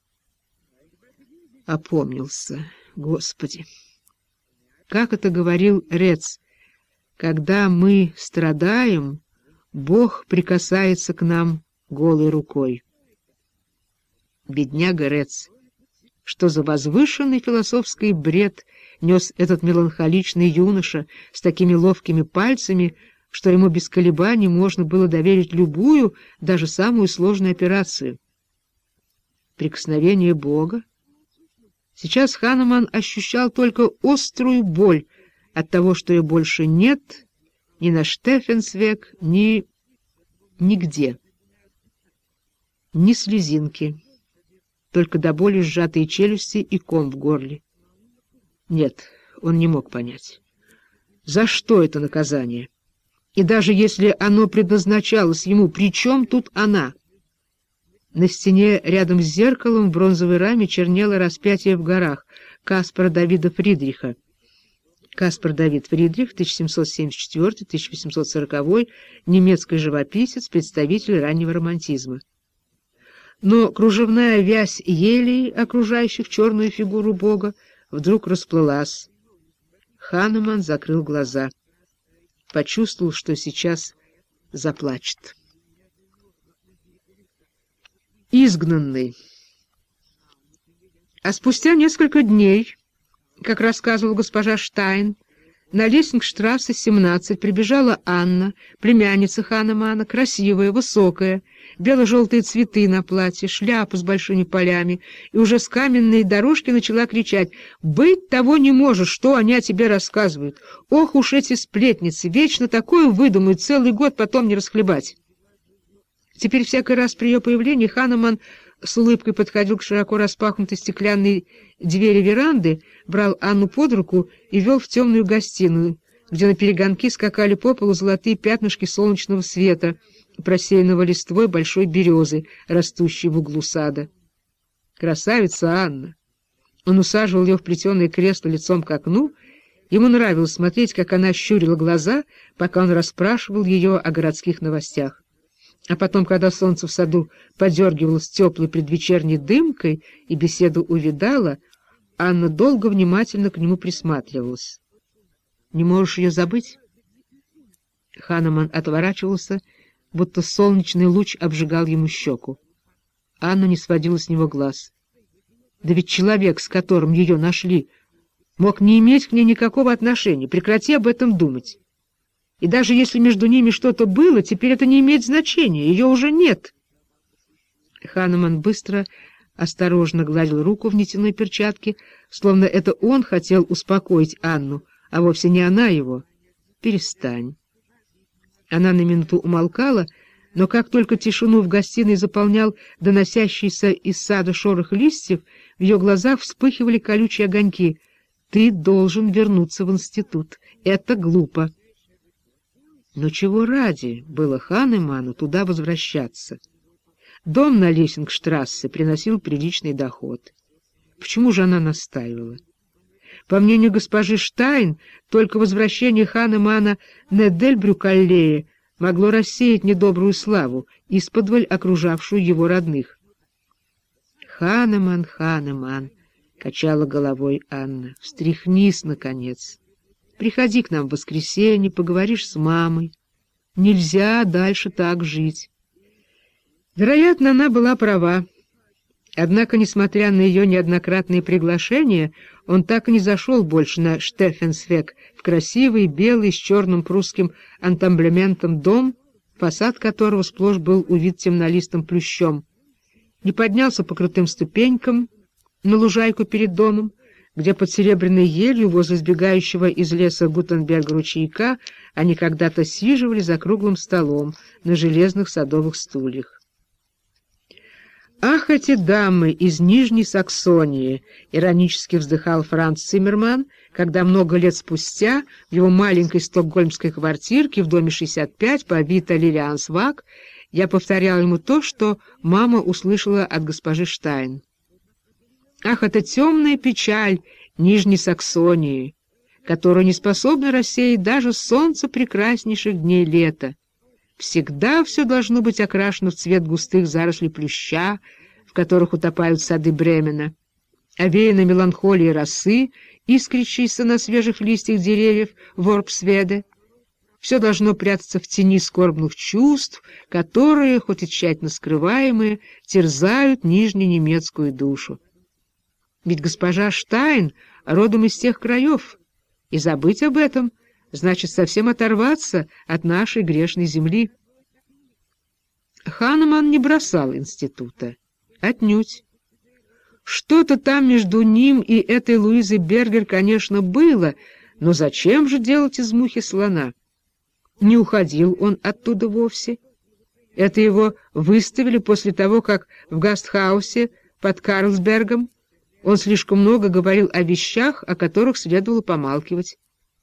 Опомнился, Господи! Как это говорил Рец: когда мы страдаем, Бог прикасается к нам голой рукой. Бедняга Рец! Что за возвышенный философский бред нес этот меланхоличный юноша с такими ловкими пальцами что ему без колебаний можно было доверить любую, даже самую сложную операцию. Прикосновение Бога? Сейчас Ханеман ощущал только острую боль от того, что ее больше нет ни на Штефенсвег, ни нигде. Ни слезинки, только до боли сжатые челюсти и ком в горле. Нет, он не мог понять, за что это наказание. И даже если оно предназначалось ему, при чем тут она? На стене рядом с зеркалом в бронзовой раме чернело распятие в горах Каспара Давида Фридриха. Каспар Давид Фридрих, 1774-1840, немецкий живописец, представитель раннего романтизма. Но кружевная вязь елей, окружающих черную фигуру Бога, вдруг расплылась. Ханеман закрыл глаза. Почувствовал, что сейчас заплачет. Изгнанный. А спустя несколько дней, как рассказывала госпожа Штайн, на Лессингштрассе 17 прибежала Анна, племянница Ханемана, красивая, высокая, бело-желтые цветы на платье, шляпа с большими полями, и уже с каменной дорожки начала кричать: «Быть того не можешь, что они о тебе рассказывают! Ох уж эти сплетницы! Вечно такое выдумают, целый год потом не расхлебать!» Теперь всякий раз при ее появлении Ханеман с улыбкой подходил к широко распахнутой стеклянной двери веранды, брал Анну под руку и вел в темную гостиную, где на перегонки скакали по полу золотые пятнышки солнечного света, просеянного листвой большой березы, растущей в углу сада. Красавица Анна! Он усаживал ее в плетеное кресло лицом к окну. Ему нравилось смотреть, как она щурила глаза, пока он расспрашивал ее о городских новостях. А потом, когда солнце в саду подергивалось теплой предвечерней дымкой и беседу увядала, Анна долго внимательно к нему присматривалась. «Не можешь ее забыть?» Ханеман отворачивался, будто солнечный луч обжигал ему щеку. Анна не сводила с него глаз. «Да ведь человек, с которым ее нашли, мог не иметь к ней никакого отношения. Прекрати об этом думать. И даже если между ними что-то было, теперь это не имеет значения, ее уже нет». Ханеман быстро, осторожно гладил руку в нитяной перчатке, словно это он хотел успокоить Анну, а вовсе не она его. «Перестань». Она на минуту умолкала, но как только тишину в гостиной заполнял доносящийся из сада шорох листьев, в ее глазах вспыхивали колючие огоньки. «Ты должен вернуться в институт. Это глупо». Но чего ради было Ханеману туда возвращаться? Дом на Лессингштрассе приносил приличный доход. Почему же она настаивала? По мнению госпожи Штайн, только возвращение Ханемана на Дельбрюк-аллее могло рассеять недобрую славу, исподволь окружавшую его родных. «Ханеман, Ханеман», — качала головой Анна, — «встряхнись, наконец. Приходи к нам в воскресенье, поговоришь с мамой. Нельзя дальше так жить». Вероятно, она была права. Однако, несмотря на ее неоднократные приглашения, он так и не зашел больше на Штефенсвег, в красивый, белый, с черным прусским антамблементом дом, фасад которого сплошь был увит темнолистым плющом. Не поднялся по крутым ступенькам на лужайку перед домом, где под серебряной елью возле сбегающего из леса Гутенберга ручейка они когда-то сиживали за круглым столом на железных садовых стульях. «Ах, эти дамы из Нижней Саксонии!» — иронически вздыхал Франц Циммерман, когда много лет спустя в его маленькой стокгольмской квартирке в доме 65 по Вита Лилиансваг я повторял ему то, что мама услышала от госпожи Штайн. «Ах, это темная печаль Нижней Саксонии, которую не способна рассеять даже солнце прекраснейших дней лета. Всегда все должно быть окрашено в цвет густых зарослей плюща, в которых утопают сады Бремена, овеяно меланхолией росы, искрящейся на свежих листьях деревьев Ворпсведе. Все должно прятаться в тени скорбных чувств, которые, хоть и тщательно скрываемые, терзают нижненемецкую душу. Ведь госпожа Штайн родом из тех краев, и забыть об этом значит совсем оторваться от нашей грешной земли. Ханеман не бросал института. Отнюдь. Что-то там между ним и этой Луизой Бергер, конечно, было, но зачем же делать из мухи слона? Не уходил он оттуда вовсе. Это его выставили после того, как в гастхаусе под Карлсбергом он слишком много говорил о вещах, о которых следовало помалкивать.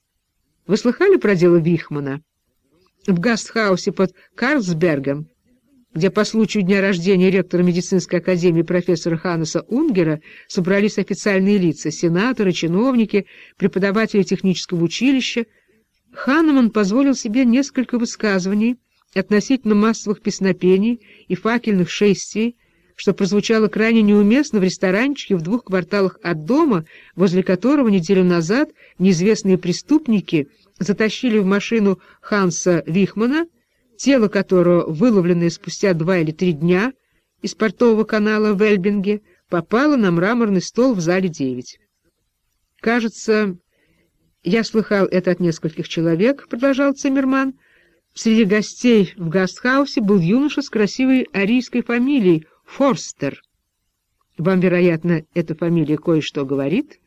Вы слыхали про дело Вихмана? В гастхаусе под Карлсбергом, где по случаю дня рождения ректора медицинской академии профессора Ханнеса Унгера собрались официальные лица, сенаторы, чиновники, преподаватели технического училища, Ханеман позволил себе несколько высказываний относительно массовых песнопений и факельных шествий, что прозвучало крайне неуместно в ресторанчике в 2 кварталах от дома, возле которого неделю назад неизвестные преступники затащили в машину Ханса Вихмана, тело которого, выловленное спустя 2 или 3 дня из портового канала в Эльбинге, попало на мраморный стол в зале 9. «Кажется, я слыхал это от нескольких человек», — продолжал Циммерман. «Среди гостей в гастхаусе был юноша с красивой арийской фамилией Форстер. Вам, вероятно, эта фамилия кое-что говорит?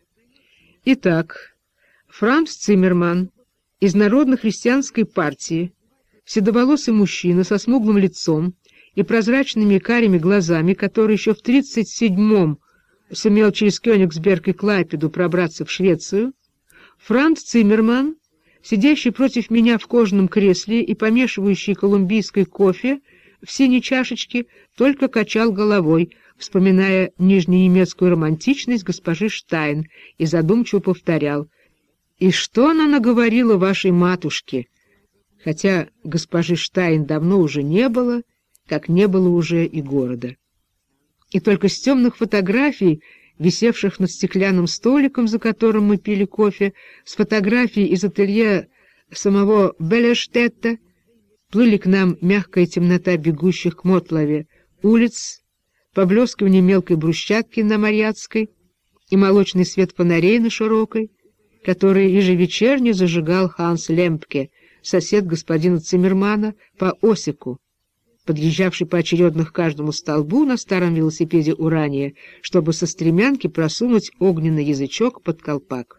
Итак, Франц Циммерман из Народно-христианской партии, седоволосый мужчина со смуглым лицом и прозрачными карими глазами, который еще в 1937-м сумел через Кёнигсберг и Клайпеду пробраться в Швецию, Франц Циммерман, сидящий против меня в кожаном кресле и помешивающий колумбийский кофе в синей чашечке, только качал головой, вспоминая нижненемецкую романтичность госпожи Штайн, и задумчиво повторял: «И что она наговорила вашей матушке?» Хотя госпожи Штайн давно уже не было, как не было уже и города. И только с темных фотографий, висевших над стеклянным столиком, за которым мы пили кофе, с фотографий из ателье самого Беллерштетта, плыли к нам мягкая темнота бегущих к Мотлаве улиц, поблескивание мелкой брусчатки на Марьятской и молочный свет фонарей на Широкой, который ежевечерне зажигал Ханс Лемпке, сосед господина Циммермана по Осику, подъезжавший поочередно к каждому столбу на старом велосипеде Урания, чтобы со стремянки просунуть огненный язычок под колпак.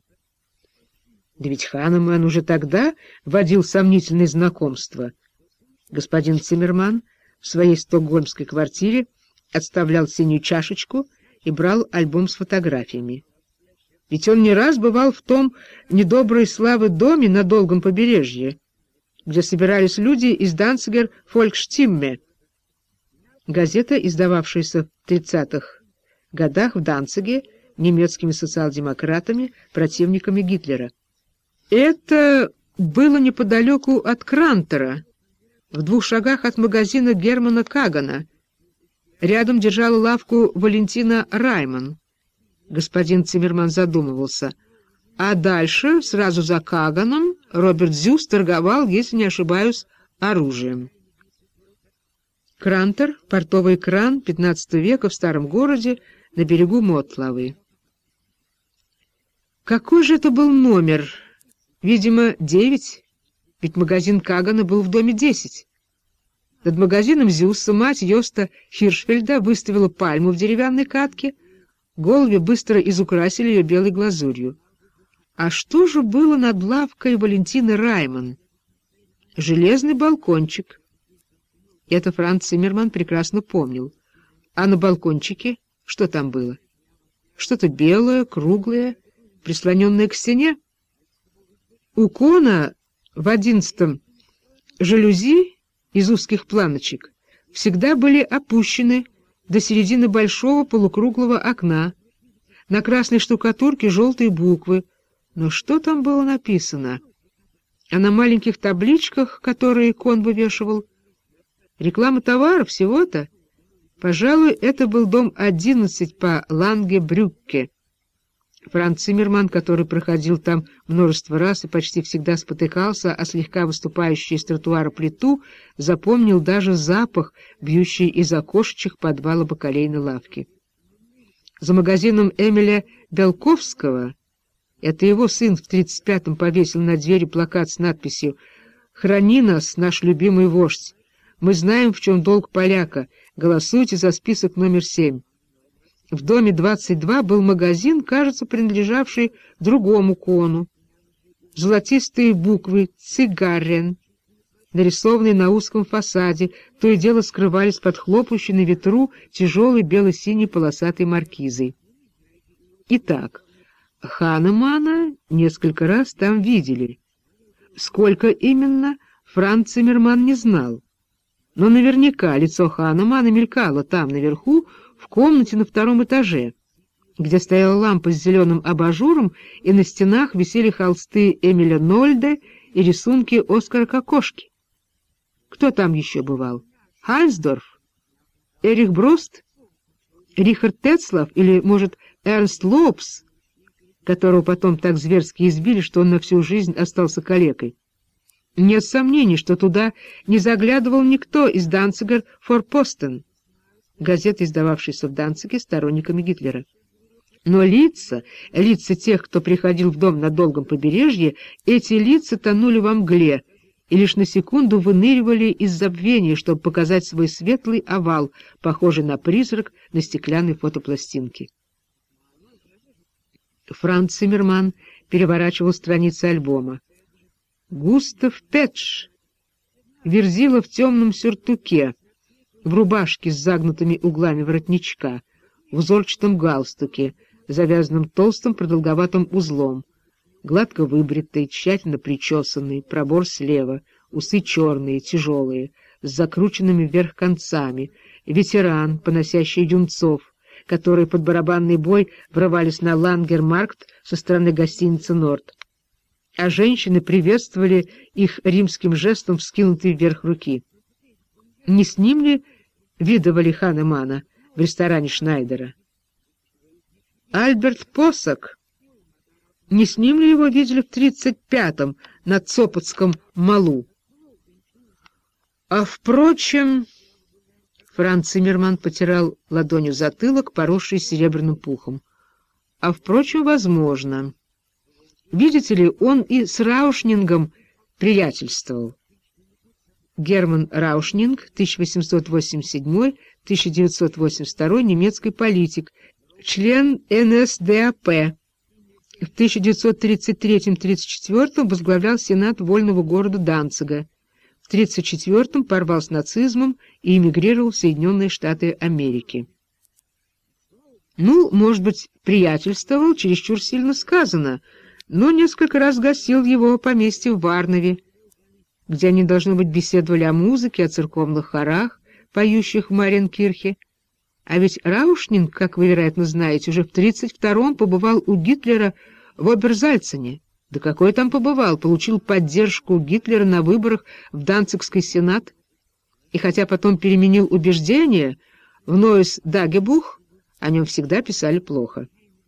Да ведь Ханеман уже тогда водил сомнительные знакомства. Господин Циммерман в своей стокгольмской квартире отставлял синюю чашечку и брал альбом с фотографиями. Ведь он не раз бывал в том недоброй славы доме на Долгом побережье, где собирались люди из Данцигер Фолькштимме, газета, издававшаяся в 30-х годах в Данциге немецкими социал-демократами, противниками Гитлера. Это было неподалеку от Крантера, в 2 шагах от магазина Германа Кагана. Рядом держала лавку Валентина Райман. Господин Циммерман задумывался. А дальше, сразу за Каганом, Роберт Зюс торговал, если не ошибаюсь, оружием. Крантер — портовый кран XV века в старом городе на берегу Мотлавы. Какой же это был номер? Видимо, 9, ведь магазин Кагана был в доме 10. Над магазином Зюсса мать Йоста Хиршфельда выставила пальму в деревянной катке, голуби быстро изукрасили ее белой глазурью. А что же было над лавкой Валентины Райман? Железный балкончик. Это Франц Циммерман прекрасно помнил. А на балкончике что там было? Что-то белое, круглое, прислоненное к стене. У кона в 11-м жалюзи из узких планочек всегда были опущены до середины большого полукруглого окна. На красной штукатурке желтые буквы. Но что там было написано? А на маленьких табличках, которые кон вывешивал? Реклама товара всего-то? Пожалуй, это был дом 11 по Ланге-Брюкке. Франц Циммерман, который проходил там множество раз и почти всегда спотыкался о слегка выступающую из тротуара плиту, запомнил даже запах, бьющий из окошечек подвала бакалейной лавки. За магазином Эмиля Белковского Это его сын в 35-м повесил на двери плакат с надписью «Храни нас, наш любимый вождь! Мы знаем, в чем долг поляка. Голосуйте за список номер 7». В доме 22 был магазин, кажется, принадлежавший другому кону. Золотистые буквы «Цигаррен», нарисованные на узком фасаде, то и дело скрывались под хлопающей на ветру тяжелой бело-синей полосатой маркизой. Итак, Ханемана несколько раз там видели. Сколько именно, Франц Циммерман не знал. Но наверняка лицо Ханемана мелькало там, наверху, в комнате на 2-м этаже, где стояла лампа с зеленым абажуром, и на стенах висели холсты Эмиля Нольде и рисунки Оскара Кокошки. Кто там еще бывал? Хальсдорф? Эрих Бруст? Рихард Тецлав? Или, может, Эрнст Лобс, которого потом так зверски избили, что он на всю жизнь остался калекой? Нет сомнений, что туда не заглядывал никто из Данцигер Форпостен, газеты, издававшейся в Данциге сторонниками Гитлера. Но лица тех, кто приходил в дом на Долгом побережье, эти лица тонули во мгле и лишь на секунду выныривали из забвения, чтобы показать свой светлый овал, похожий на призрак на стеклянной фотопластинке. Франц Циммерман переворачивал страницы альбома. Густав Петш, верзила в темном сюртуке, в рубашке с загнутыми углами воротничка, в узорчатом галстуке, завязанном толстым продолговатым узлом, гладко выбритый, тщательно причесанный, пробор слева, усы черные, тяжелые, с закрученными вверх концами, ветеран, поносящий юнцов, которые под барабанный бой врывались на Лангермаркт со стороны гостиницы «Норд», а женщины приветствовали их римским жестом вскинутой вверх руки. Не с ним ли видывали Ханемана в ресторане Шнайдера? Альберт Посок, не с ним ли его видели в 35-м на Цопотском малу? А впрочем, Франц Циммерман потирал ладонью затылок, поросший серебряным пухом. А впрочем, возможно. Видите ли, он и с Раушнингом приятельствовал. Герман Раушнинг, 1887-1982, немецкий политик, член НСДАП. В 1933-34 возглавлял Сенат вольного города Данцига. В 1934 порвал с нацизмом и эмигрировал в Соединенные Штаты Америки. Ну, может быть, приятельствовал, чересчур сильно сказано, но несколько раз гостил в его поместье в Варнове, где они, должно быть, беседовали о музыке, о церковных хорах, поющих в Мариенкирхе. А ведь Раушнинг, как вы, вероятно, знаете, уже в 1932-м побывал у Гитлера в Оберзальцене. Да какой там побывал, получил поддержку Гитлера на выборах в Данцигский сенат. И хотя потом переменил убеждения, в Neues Tagebuch о нем всегда писали плохо.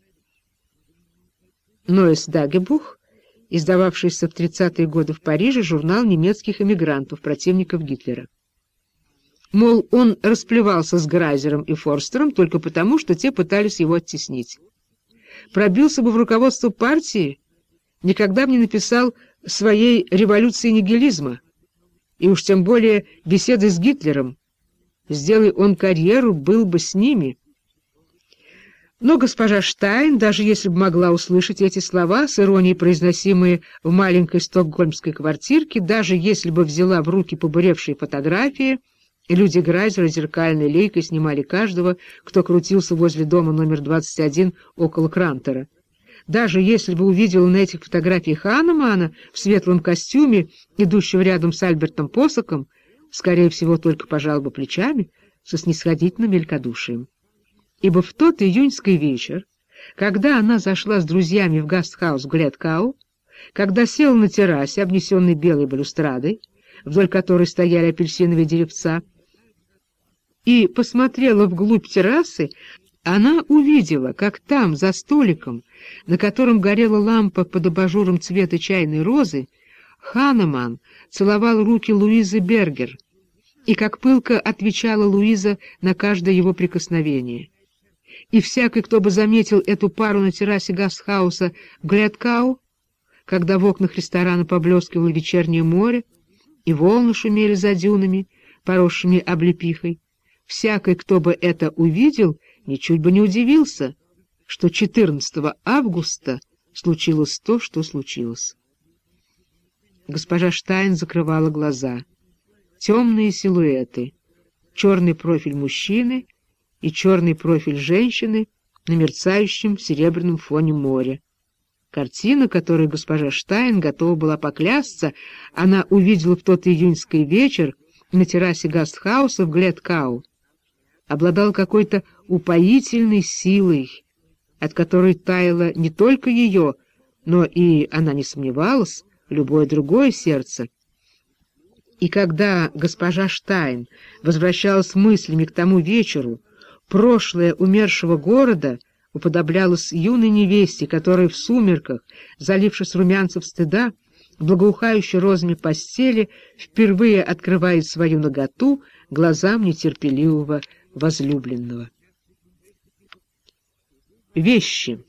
Neues Tagebuch, издававшийся в 30-е годы в Париже, журнал немецких эмигрантов, противников Гитлера. Мол, он расплевался с Грайзером и Форстером только потому, что те пытались его оттеснить. Пробился бы в руководство партии, никогда бы не написал своей революции нигилизма, и уж тем более беседы с Гитлером. Сделай он карьеру, был бы с ними. Но госпожа Штайн, даже если бы могла услышать эти слова, с иронией произносимые в маленькой стокгольмской квартирке, даже если бы взяла в руки побуревшие фотографии, люди Грайзера зеркальной лейкой снимали каждого, кто крутился возле дома номер 21 около Крантера. Даже если бы увидела на этих фотографиях Ханемана в светлом костюме, идущего рядом с Альбертом Посоком, скорее всего, только пожала бы плечами со снисходительным великодушием. Ибо в тот июньский вечер, когда она зашла с друзьями в гастхаус Гледкау, когда села на террасе, обнесенной белой балюстрадой, вдоль которой стояли апельсиновые деревца, и посмотрела вглубь террасы, она увидела, как там, за столиком, на котором горела лампа под абажуром цвета чайной розы, Ханеман целовал руки Луизы Бергер, и как пылко отвечала Луиза на каждое его прикосновение. и всякий, кто бы заметил эту пару на террасе гастхауса Глядкау, когда в окнах ресторана поблескивало вечернее море, и волны шумели за дюнами, поросшими облепихой, всякий, кто бы это увидел, ничуть бы не удивился, что 14 августа случилось то, что случилось. Госпожа Штайн закрывала глаза. Темные силуэты, черный профиль мужчины и черный профиль женщины на мерцающем серебряном фоне моря. Картина, которой госпожа Штайн готова была поклясться, она увидела в тот июньский вечер на террасе гастхауса в Глядкау, обладала какой-то упоительной силой, от которой таяло не только ее, но и, она не сомневалась, любое другое сердце. И когда госпожа Штайн возвращалась мыслями к тому вечеру, прошлое умершего города уподоблялось юной невесте, которая в сумерках, залившись румянцем стыда, в благоухающей розами постели, впервые открывает свою наготу глазам нетерпеливого возлюбленного. Вещи.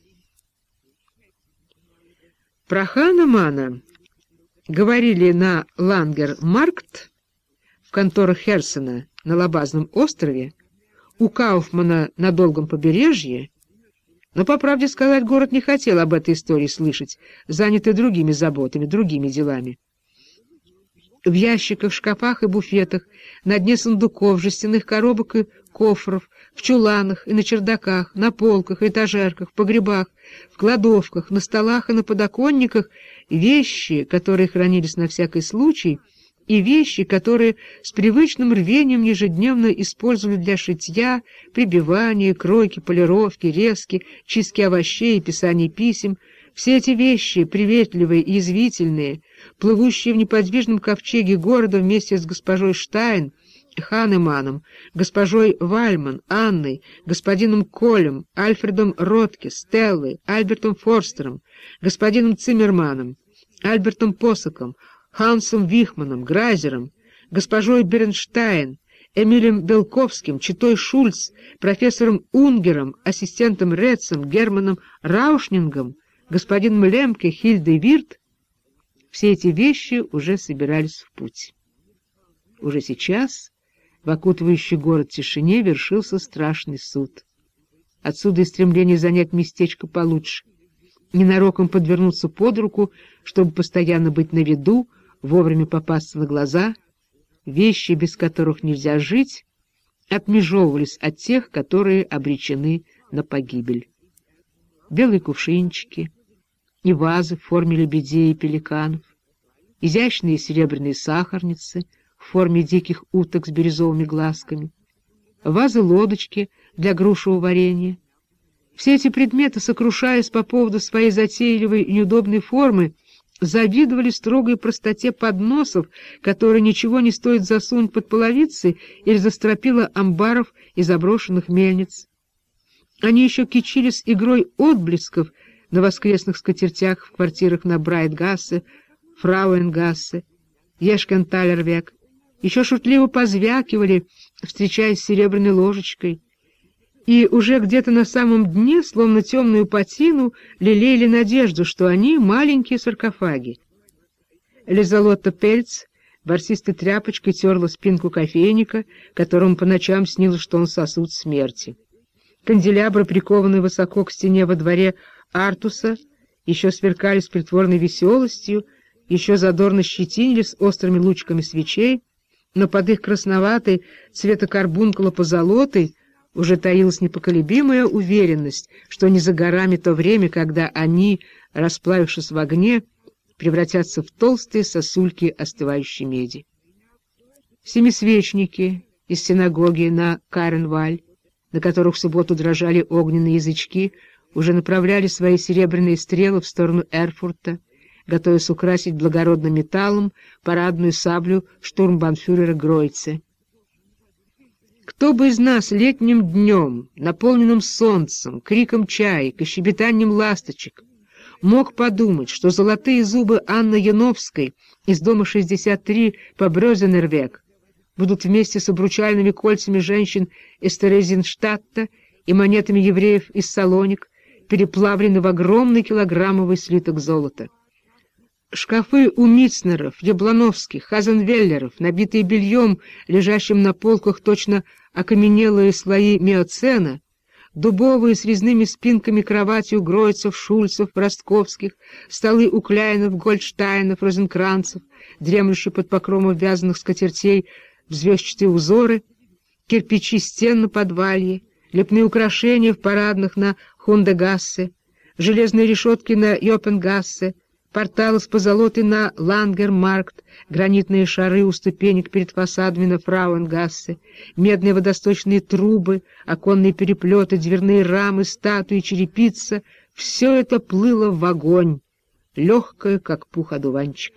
Про Ханемана говорили на Лангер-Маркт, в конторах Херсена на Лабазном острове, у Кауфмана на Долгом побережье, но, по правде сказать, город не хотел об этой истории слышать, занятый другими заботами, другими делами. В ящиках, шкафах и буфетах, на дне сундуков, жестяных коробок и кофров, в чуланах и на чердаках, на полках, этажерках, в погребах, в кладовках, на столах и на подоконниках вещи, которые хранились на всякий случай, и вещи, которые с привычным рвением ежедневно использовали для шитья, прибивания, кройки, полировки, резки, чистки овощей и писания писем. Все эти вещи, приветливые и язвительные, плывущие в неподвижном ковчеге города вместе с госпожой Штайн, Ханеманом, госпожой Вальман, Анной, господином Колем, Альфредом Ротке, Стеллой, Альбертом Форстером, господином Циммерманом, Альбертом Посоком, Хансом Вихманом, Грайзером, госпожой Бернштайн, Эмилем Белковским, читой Шульц, профессором Унгером, ассистентом Рецем, Германом Раушнингом, господином Лемке, Хильдой Вирт, все эти вещи уже собирались в путь. Уже сейчас в окутывающей город тишине вершился страшный суд. Отсюда и стремление занять местечко получше, ненароком подвернуться под руку, чтобы постоянно быть на виду, вовремя попасться на глаза. Вещи, без которых нельзя жить, отмежевывались от тех, которые обречены на погибель. Белые кувшинчики и вазы в форме лебедей и пеликанов, изящные серебряные сахарницы в форме диких уток с бирюзовыми глазками, вазы-лодочки для грушевого варенья. Все эти предметы, сокрушаясь по поводу своей затейливой и неудобной формы, завидовали строгой простоте подносов, которые ничего не стоит засунуть под половицы или за стропила амбаров и заброшенных мельниц. Они еще кичились игрой отблесков на воскресных скатертях в квартирах на Брайтгассе, Фрауенгассе, Ешкенталервек, еще шутливо позвякивали, встречаясь с серебряной ложечкой, и уже где-то на самом дне, словно темную патину, лелеяли надежду, что они — маленькие саркофаги. Лизалотта Пельц ворсистой тряпочкой терла спинку кофейника, которому по ночам снилось, что он сосуд смерти. Канделябры, прикованные высоко к стене во дворе Артуса, еще сверкали с притворной веселостью, еще задорно щетинились острыми лучиками свечей, но под их красноватой цвета карбункула позолотой уже таилась непоколебимая уверенность, что не за горами то время, когда они, расплавившись в огне, превратятся в толстые сосульки остывающей меди. Семисвечники из синагоги на Каренваль, на которых в субботу дрожали огненные язычки, уже направляли свои серебряные стрелы в сторону Эрфурта, готовясь украсить благородным металлом парадную саблю штурмбанфюрера Гройце. Кто бы из нас летним днем, наполненным солнцем, криком чаек и щебетанием ласточек, мог подумать, что золотые зубы Анны Яновской из дома 63 по Брёзенервек будут вместе с обручальными кольцами женщин из Терезинштадта и монетами евреев из Салоник, переплавлены в огромный килограммовый слиток золота. Шкафы у Митцнеров, Яблоновских, Хазенвеллеров, набитые бельем, лежащим на полках точно окаменелые слои миоцена, дубовые с резными спинками кровати у Гройцев, Шульцев, Ростковских, столы у Кляйнов, Гольдштайнов, Розенкранцев, дремлющие под покровом вязаных скатертей в звездчатые узоры, кирпичи стен на подвалье, лепные украшения в парадных на Хундегассе, железные решетки на Йопенгассе, порталы с позолотой на Лангермаркт, гранитные шары у ступенек перед фасадами на Фрауенгассе, медные водосточные трубы, оконные переплеты, дверные рамы, статуи, черепица — все это плыло в огонь, легкое, как пух одуванчика.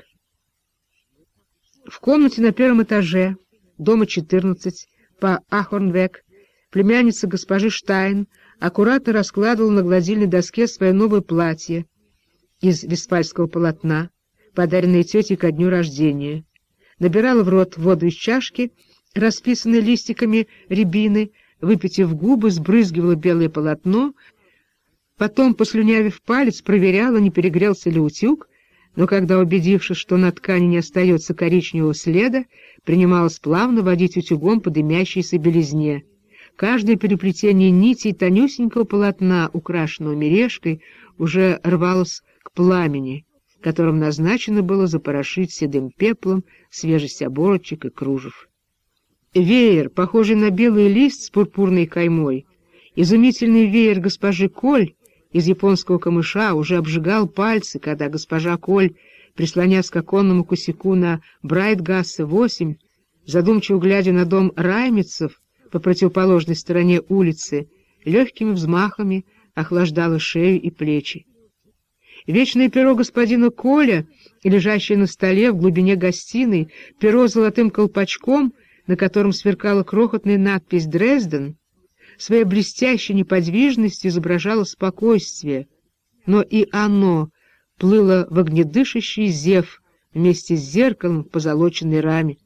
В комнате на первом этаже, дома 14, по Ахорнвек, племянница госпожи Штайн аккуратно раскладывала на гладильной доске свое новое платье из вестфальского полотна, подаренное тетей ко дню рождения, набирала в рот воду из чашки, расписанной листиками рябины, выпитив губы, сбрызгивала белое полотно, потом, послюнявив палец, проверяла, не перегрелся ли утюг, но когда, убедившись, что на ткани не остается коричневого следа, принималась плавно водить утюгом по дымящейся белизне. Каждое переплетение нитей тонюсенького полотна, украшенного мережкой, уже рвалось к пламени, которым назначено было запорошить седым пеплом свежесть оборочек и кружев. Веер, похожий на белый лист с пурпурной каймой, изумительный веер госпожи Коль из японского камыша, уже обжигал пальцы, когда госпожа Коль, прислонясь к оконному косяку на Брайтгассе 8, задумчиво глядя на дом Раймитцев по противоположной стороне улицы, легкими взмахами охлаждала шею и плечи. Вечное перо господина Коля, лежащее на столе в глубине гостиной, перо с золотым колпачком, на котором сверкала крохотная надпись «Дрезден», своей блестящей неподвижностью изображало спокойствие, но и оно плыло в огнедышащий зев вместе с зеркалом в позолоченной раме,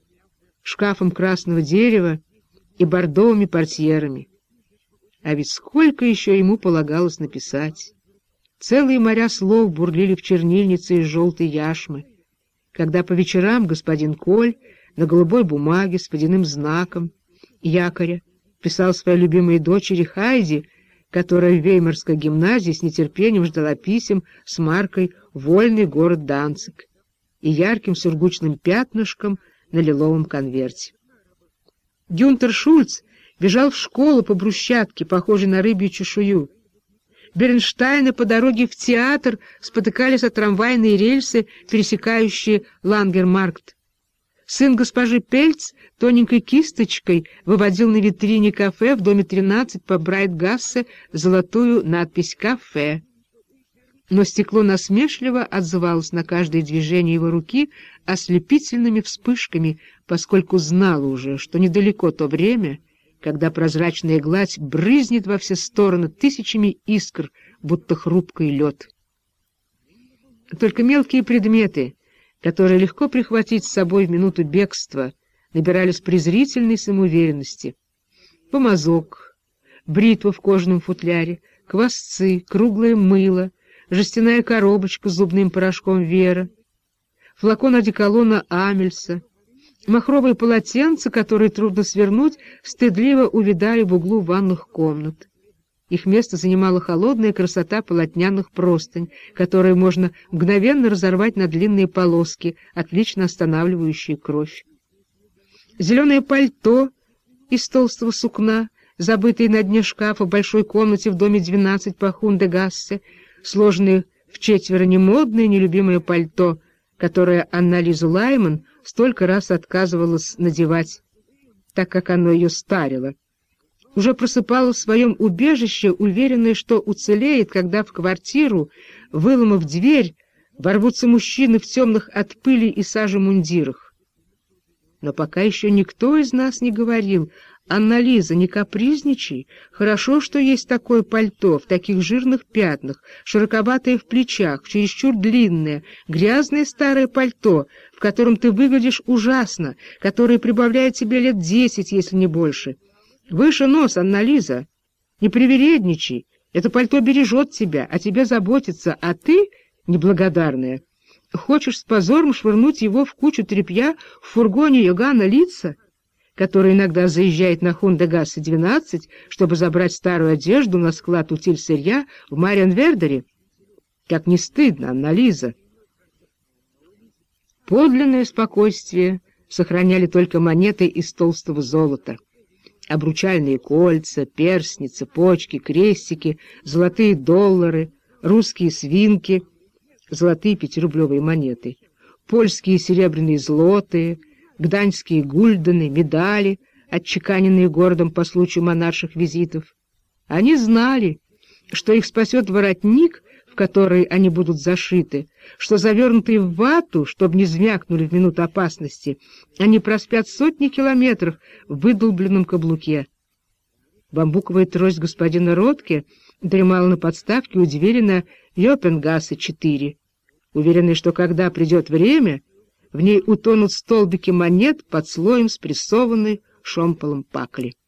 шкафом красного дерева и бордовыми портьерами. А ведь сколько еще ему полагалось написать! Целые моря слов бурлили в чернильнице из желтой яшмы, когда по вечерам господин Коль на голубой бумаге с водяным знаком якоря писал своей любимой дочери Хайди, которая в Веймарской гимназии с нетерпением ждала писем с маркой «Вольный город Данциг» и ярким сургучным пятнышком на лиловом конверте. Гюнтер Шульц бежал в школу по брусчатке, похожей на рыбью чешую. Бернштейны по дороге в театр спотыкались о трамвайные рельсы, пересекающие Лангермаркт. Сын госпожи Пельц тоненькой кисточкой выводил на витрине кафе в доме 13 по Брайтгассе золотую надпись «Кафе». Но стекло насмешливо отзывалось на каждое движение его руки ослепительными вспышками, поскольку знало уже, что недалеко то время, когда прозрачная гладь брызнет во все стороны тысячами искр, будто хрупкий лед. Только мелкие предметы, которые легко прихватить с собой в минуту бегства, набирались презрительной самоуверенности. Помазок, бритва в кожаном футляре, квасцы, круглое мыло, жестяная коробочка с зубным порошком Вера, флакон одеколона Амельса, махровые полотенца, которые трудно свернуть, стыдливо увядали в углу ванных комнат. Их место занимала холодная красота полотняных простынь, которые можно мгновенно разорвать на длинные полоски, отлично останавливающие кровь. Зеленое пальто из толстого сукна, забытое на дне шкафа в большой комнате в доме 12 по Хундегассе, сложенное вчетверо немодное, нелюбимое пальто, которое Анна-Лиза Лайман столько раз отказывалась надевать, так как оно ее старило. Уже просыпала в своем убежище, уверенная, что уцелеет, когда в квартиру, выломав дверь, ворвутся мужчины в темных от пыли и сажи мундирах. Но пока еще никто из нас не говорил: «Анна-Лиза, не капризничай, хорошо, что есть такое пальто, в таких жирных пятнах, широковатое в плечах, чересчур длинное, грязное старое пальто, в котором ты выглядишь ужасно, которое прибавляет тебе лет 10, если не больше. Выше нос, Анна-Лиза!» Не привередничай, это пальто бережет тебя, о тебе заботится, а ты, неблагодарная, хочешь с позором швырнуть его в кучу тряпья в фургоне Йоганна Литца, который иногда заезжает на Хундегассе-12, чтобы забрать старую одежду на склад утиль-сырья в Мариенвердере? Как не стыдно, Анна-Лиза! Подлинное спокойствие сохраняли только монеты из толстого золота. Обручальные кольца, перстни, цепочки, крестики, золотые доллары, русские свинки, золотые пятирублевые монеты, польские серебряные злотые, гданьские гульдены, медали, отчеканенные городом по случаю монарших визитов. Они знали, что их спасет воротник, в который они будут зашиты, что, завернутые в вату, чтобы не звякнули в минуту опасности, они проспят сотни километров в выдолбленном каблуке. Бамбуковая трость господина Ротке дремала на подставке у двери на Йопенгассе-4, уверенный, что когда придет время, в ней утонут столбики монет под слоем спрессованной шомполом пакли.